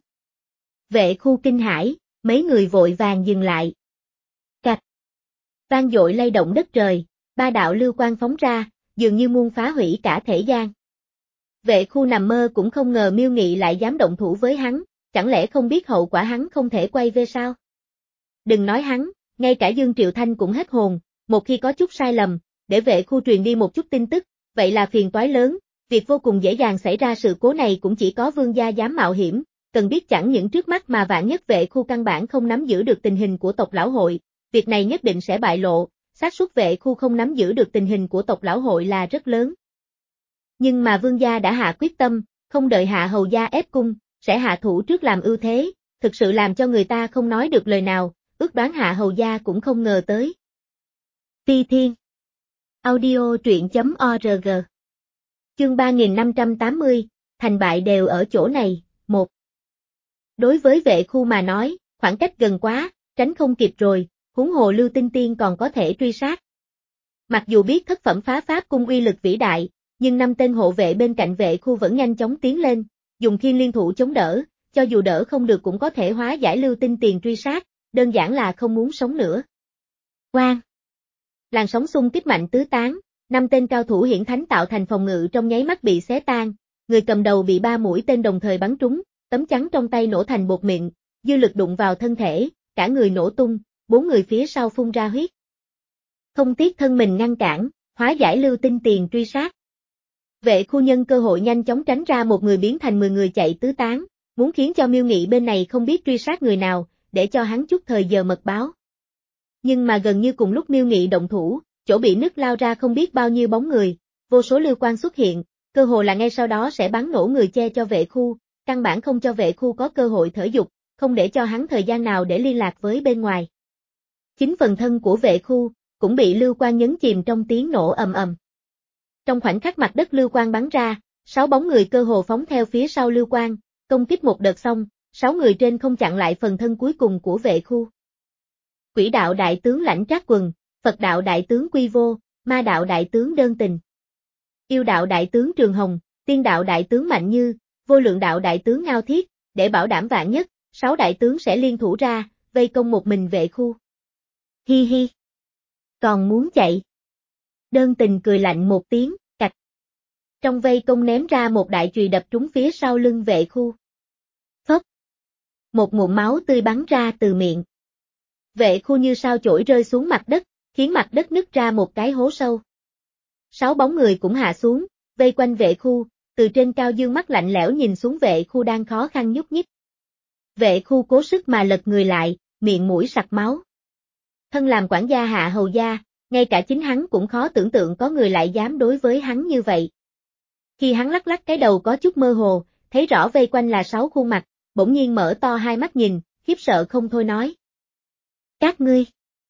Vệ khu kinh hãi, mấy người vội vàng dừng lại. Cạch. Vang dội lay động đất trời, ba đạo lưu quang phóng ra, dường như muốn phá hủy cả thể gian. Vệ khu nằm mơ cũng không ngờ Miêu Nghị lại dám động thủ với hắn, chẳng lẽ không biết hậu quả hắn không thể quay về sao? Đừng nói hắn, ngay cả Dương Triệu Thanh cũng hết hồn, một khi có chút sai lầm, để vệ khu truyền đi một chút tin tức, vậy là phiền toái lớn, việc vô cùng dễ dàng xảy ra sự cố này cũng chỉ có vương gia dám mạo hiểm, cần biết chẳng những trước mắt mà vạn nhất vệ khu căn bản không nắm giữ được tình hình của tộc lão hội, việc này nhất định sẽ bại lộ, xác suất vệ khu không nắm giữ được tình hình của tộc lão hội là rất lớn. Nhưng mà vương gia đã hạ quyết tâm, không đợi hạ hầu gia ép cung, sẽ hạ thủ trước làm ưu thế, thực sự làm cho người ta không nói được lời nào, ước đoán hạ hầu gia cũng không ngờ tới. Phi Thiên Audio truyện chấm org Chương ba nghìn năm trăm tám mươi, thành bại đều ở chỗ này, một. Đối với vệ khu mà nói, khoảng cách gần quá, tránh không kịp rồi, huống hồ Lưu Tinh Tiên còn có thể truy sát. Mặc dù biết thất phẩm phá pháp cung uy lực vĩ đại, nhưng năm tên hộ vệ bên cạnh vệ khu vẫn nhanh chóng tiến lên, dùng khiên liên thủ chống đỡ, cho dù đỡ không được cũng có thể hóa giải Lưu Tinh Tiền truy sát, đơn giản là không muốn sống nữa. Quang! Làn sóng xung kích mạnh tứ tán, năm tên cao thủ hiển thánh tạo thành phòng ngự trong nháy mắt bị xé tan, người cầm đầu bị ba mũi tên đồng thời bắn trúng, tấm chắn trong tay nổ thành bột mịn, dư lực đụng vào thân thể, cả người nổ tung, bốn người phía sau phun ra huyết. Không tiếc thân mình ngăn cản, hóa giải Lưu Tinh Tiền truy sát. Vệ khu nhân cơ hội nhanh chóng tránh ra một người biến thành mười người chạy tứ tán, muốn khiến cho Miêu Nghị bên này không biết truy sát người nào, để cho hắn chút thời giờ mật báo. Nhưng mà gần như cùng lúc Miêu Nghị động thủ, chỗ bị nứt lao ra không biết bao nhiêu bóng người, vô số lưu quang xuất hiện, cơ hồ là ngay sau đó sẽ bắn nổ người che cho vệ khu, căn bản không cho vệ khu có cơ hội thở dục, không để cho hắn thời gian nào để liên lạc với bên ngoài. Chính phần thân của vệ khu, cũng bị lưu quang nhấn chìm trong tiếng nổ ầm ầm. Trong khoảnh khắc mặt đất lưu quang bắn ra, sáu bóng người cơ hồ phóng theo phía sau lưu quang, công kích một đợt xong, sáu người trên không chặn lại phần thân cuối cùng của vệ khu. Quỷ đạo đại tướng Lãnh Trác Quần, Phật đạo đại tướng Quy Vô, Ma đạo đại tướng Đơn Tình, Yêu đạo đại tướng Trường Hồng, Tiên đạo đại tướng Mạnh Như, Vô lượng đạo đại tướng Ngao Thiết, để bảo đảm vạn nhất, sáu đại tướng sẽ liên thủ ra, vây công một mình vệ khu. Hi hi. Còn muốn chạy. Đơn Tình cười lạnh một tiếng, cạch. Trong vây công ném ra một đại chùy đập trúng phía sau lưng vệ khu. Phốc. Một ngụm máu tươi bắn ra từ miệng. Vệ khu như sao chổi rơi xuống mặt đất, khiến mặt đất nứt ra một cái hố sâu. Sáu bóng người cũng hạ xuống, vây quanh vệ khu, từ trên cao dương mắt lạnh lẽo nhìn xuống vệ khu đang khó khăn nhúc nhích. Vệ khu cố sức mà lật người lại, miệng mũi sặc máu. Thân làm quản gia hạ hầu gia, ngay cả chính hắn cũng khó tưởng tượng có người lại dám đối với hắn như vậy. Khi hắn lắc lắc cái đầu có chút mơ hồ, thấy rõ vây quanh là sáu khuôn mặt, bỗng nhiên mở to hai mắt nhìn, khiếp sợ không thôi nói. Các ngươi.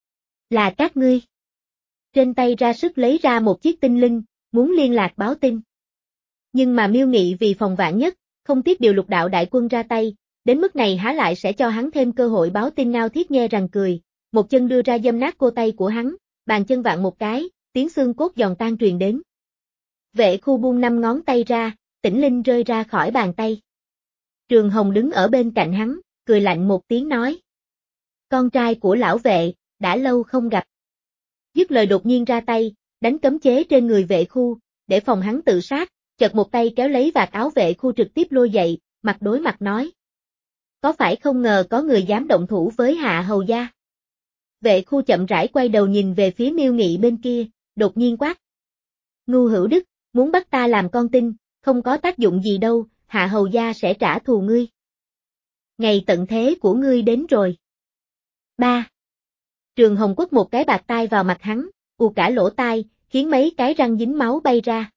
Là các ngươi. Trên tay ra sức lấy ra một chiếc tinh linh, muốn liên lạc báo tin. Nhưng mà Miêu Nghị vì phòng vạn nhất, không tiếc điều Lục đạo đại quân ra tay, đến mức này há lại sẽ cho hắn thêm cơ hội báo tin. Ngao Thiết nghe rằng cười, một chân đưa ra giâm nát cô tay của hắn, bàn chân vặn một cái, tiếng xương cốt giòn tan truyền đến. Vệ Khu buông năm ngón tay ra, Tĩnh Linh rơi ra khỏi bàn tay. Trường Hồng đứng ở bên cạnh hắn, cười lạnh một tiếng nói. Con trai của lão Vệ, đã lâu không gặp. Dứt lời đột nhiên ra tay, đánh cấm chế trên người Vệ Khu, để phòng hắn tự sát, chợt một tay kéo lấy vạt áo Vệ Khu trực tiếp lôi dậy, mặt đối mặt nói. Có phải không ngờ có người dám động thủ với Hạ hầu gia? Vệ Khu chậm rãi quay đầu nhìn về phía Miêu Nghị bên kia, đột nhiên quát. Ngu Hữu Đức, muốn bắt ta làm con tin, không có tác dụng gì đâu, Hạ hầu gia sẽ trả thù ngươi. Ngày tận thế của ngươi đến rồi. ba. Trường Hồng quất một cái bạt tai vào mặt hắn, ù cả lỗ tai, khiến mấy cái răng dính máu bay ra.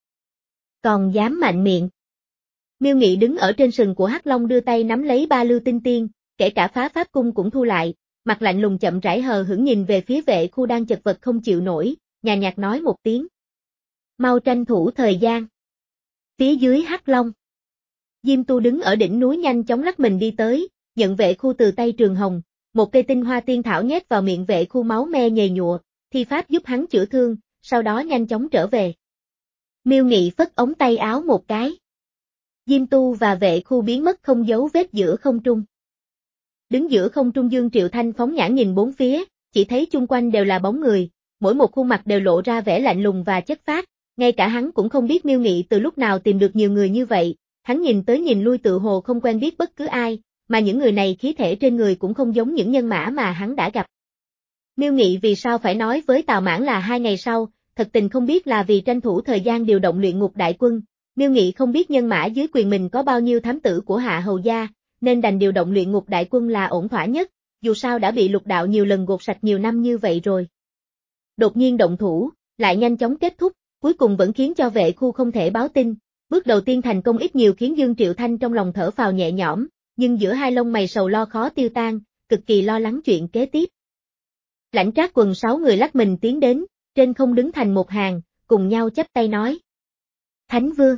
Còn dám mạnh miệng. Miêu Nghị đứng ở trên sừng của Hắc Long đưa tay nắm lấy ba lưu tinh tiên, kể cả phá pháp cung cũng thu lại, mặt lạnh lùng chậm rãi hờ hững nhìn về phía Vệ Khu đang chật vật không chịu nổi, nhàn nhạt nói một tiếng. Mau tranh thủ thời gian. Phía dưới Hắc Long. Diêm Tu đứng ở đỉnh núi nhanh chóng lắc mình đi tới, nhận Vệ Khu từ tay Trường Hồng, một cây tinh hoa tiên thảo nhét vào miệng Vệ Khu máu me nhầy nhụa, thi pháp giúp hắn chữa thương, sau đó nhanh chóng trở về. Miêu Nghị phất ống tay áo một cái. Diêm Tu và Vệ Khu biến mất không dấu vết giữa không trung. Đứng giữa không trung Dương Triệu Thanh phóng nhãn nhìn bốn phía, chỉ thấy chung quanh đều là bóng người, mỗi một khuôn mặt đều lộ ra vẻ lạnh lùng và chất phác, ngay cả hắn cũng không biết Miêu Nghị từ lúc nào tìm được nhiều người như vậy, hắn nhìn tới nhìn lui tự hồ không quen biết bất cứ ai, mà những người này khí thể trên người cũng không giống những nhân mã mà hắn đã gặp. Miêu Nghị vì sao phải nói với Tào Mãn là hai ngày sau, thật tình không biết là vì tranh thủ thời gian điều động luyện ngục đại quân. Miêu Nghị không biết nhân mã dưới quyền mình có bao nhiêu thám tử của Hạ hầu gia, nên đành điều động luyện ngục đại quân là ổn thỏa nhất, dù sao đã bị Lục đạo nhiều lần gột sạch nhiều năm như vậy rồi. Đột nhiên động thủ, lại nhanh chóng kết thúc, cuối cùng vẫn khiến cho Vệ Khu không thể báo tin, bước đầu tiên thành công ít nhiều khiến Dương Triệu Thanh trong lòng thở phào nhẹ nhõm, nhưng giữa hai lông mày sầu lo khó tiêu tan, cực kỳ lo lắng chuyện kế tiếp. Lãnh Trác quần sáu người lách mình tiến đến, trên không đứng thành một hàng, cùng nhau chắp tay nói. Thánh Vương.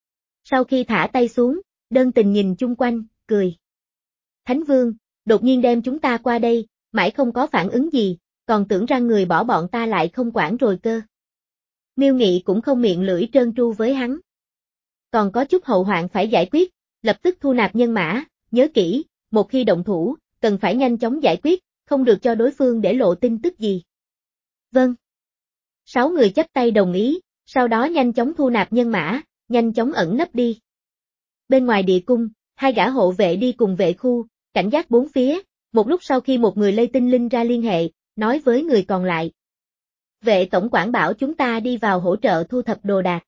Sau khi thả tay xuống, Đơn Tình nhìn chung quanh, cười. Thánh Vương, đột nhiên đem chúng ta qua đây, mãi không có phản ứng gì, còn tưởng rằng người bỏ bọn ta lại không quản rồi cơ. Miêu Nghị cũng không miệng lưỡi trơn tru với hắn. Còn có chút hậu hoạn phải giải quyết, lập tức thu nạp nhân mã, nhớ kỹ, một khi động thủ, cần phải nhanh chóng giải quyết, không được cho đối phương để lộ tin tức gì. Vâng. Sáu người chắp tay đồng ý, sau đó nhanh chóng thu nạp nhân mã, nhanh chóng ẩn nấp đi. Bên ngoài địa cung, hai gã hộ vệ đi cùng Vệ Khu, cảnh giác bốn phía, một lúc sau khi một người lây tinh linh ra liên hệ, nói với người còn lại. Vệ tổng quản bảo chúng ta đi vào hỗ trợ thu thập đồ đạc.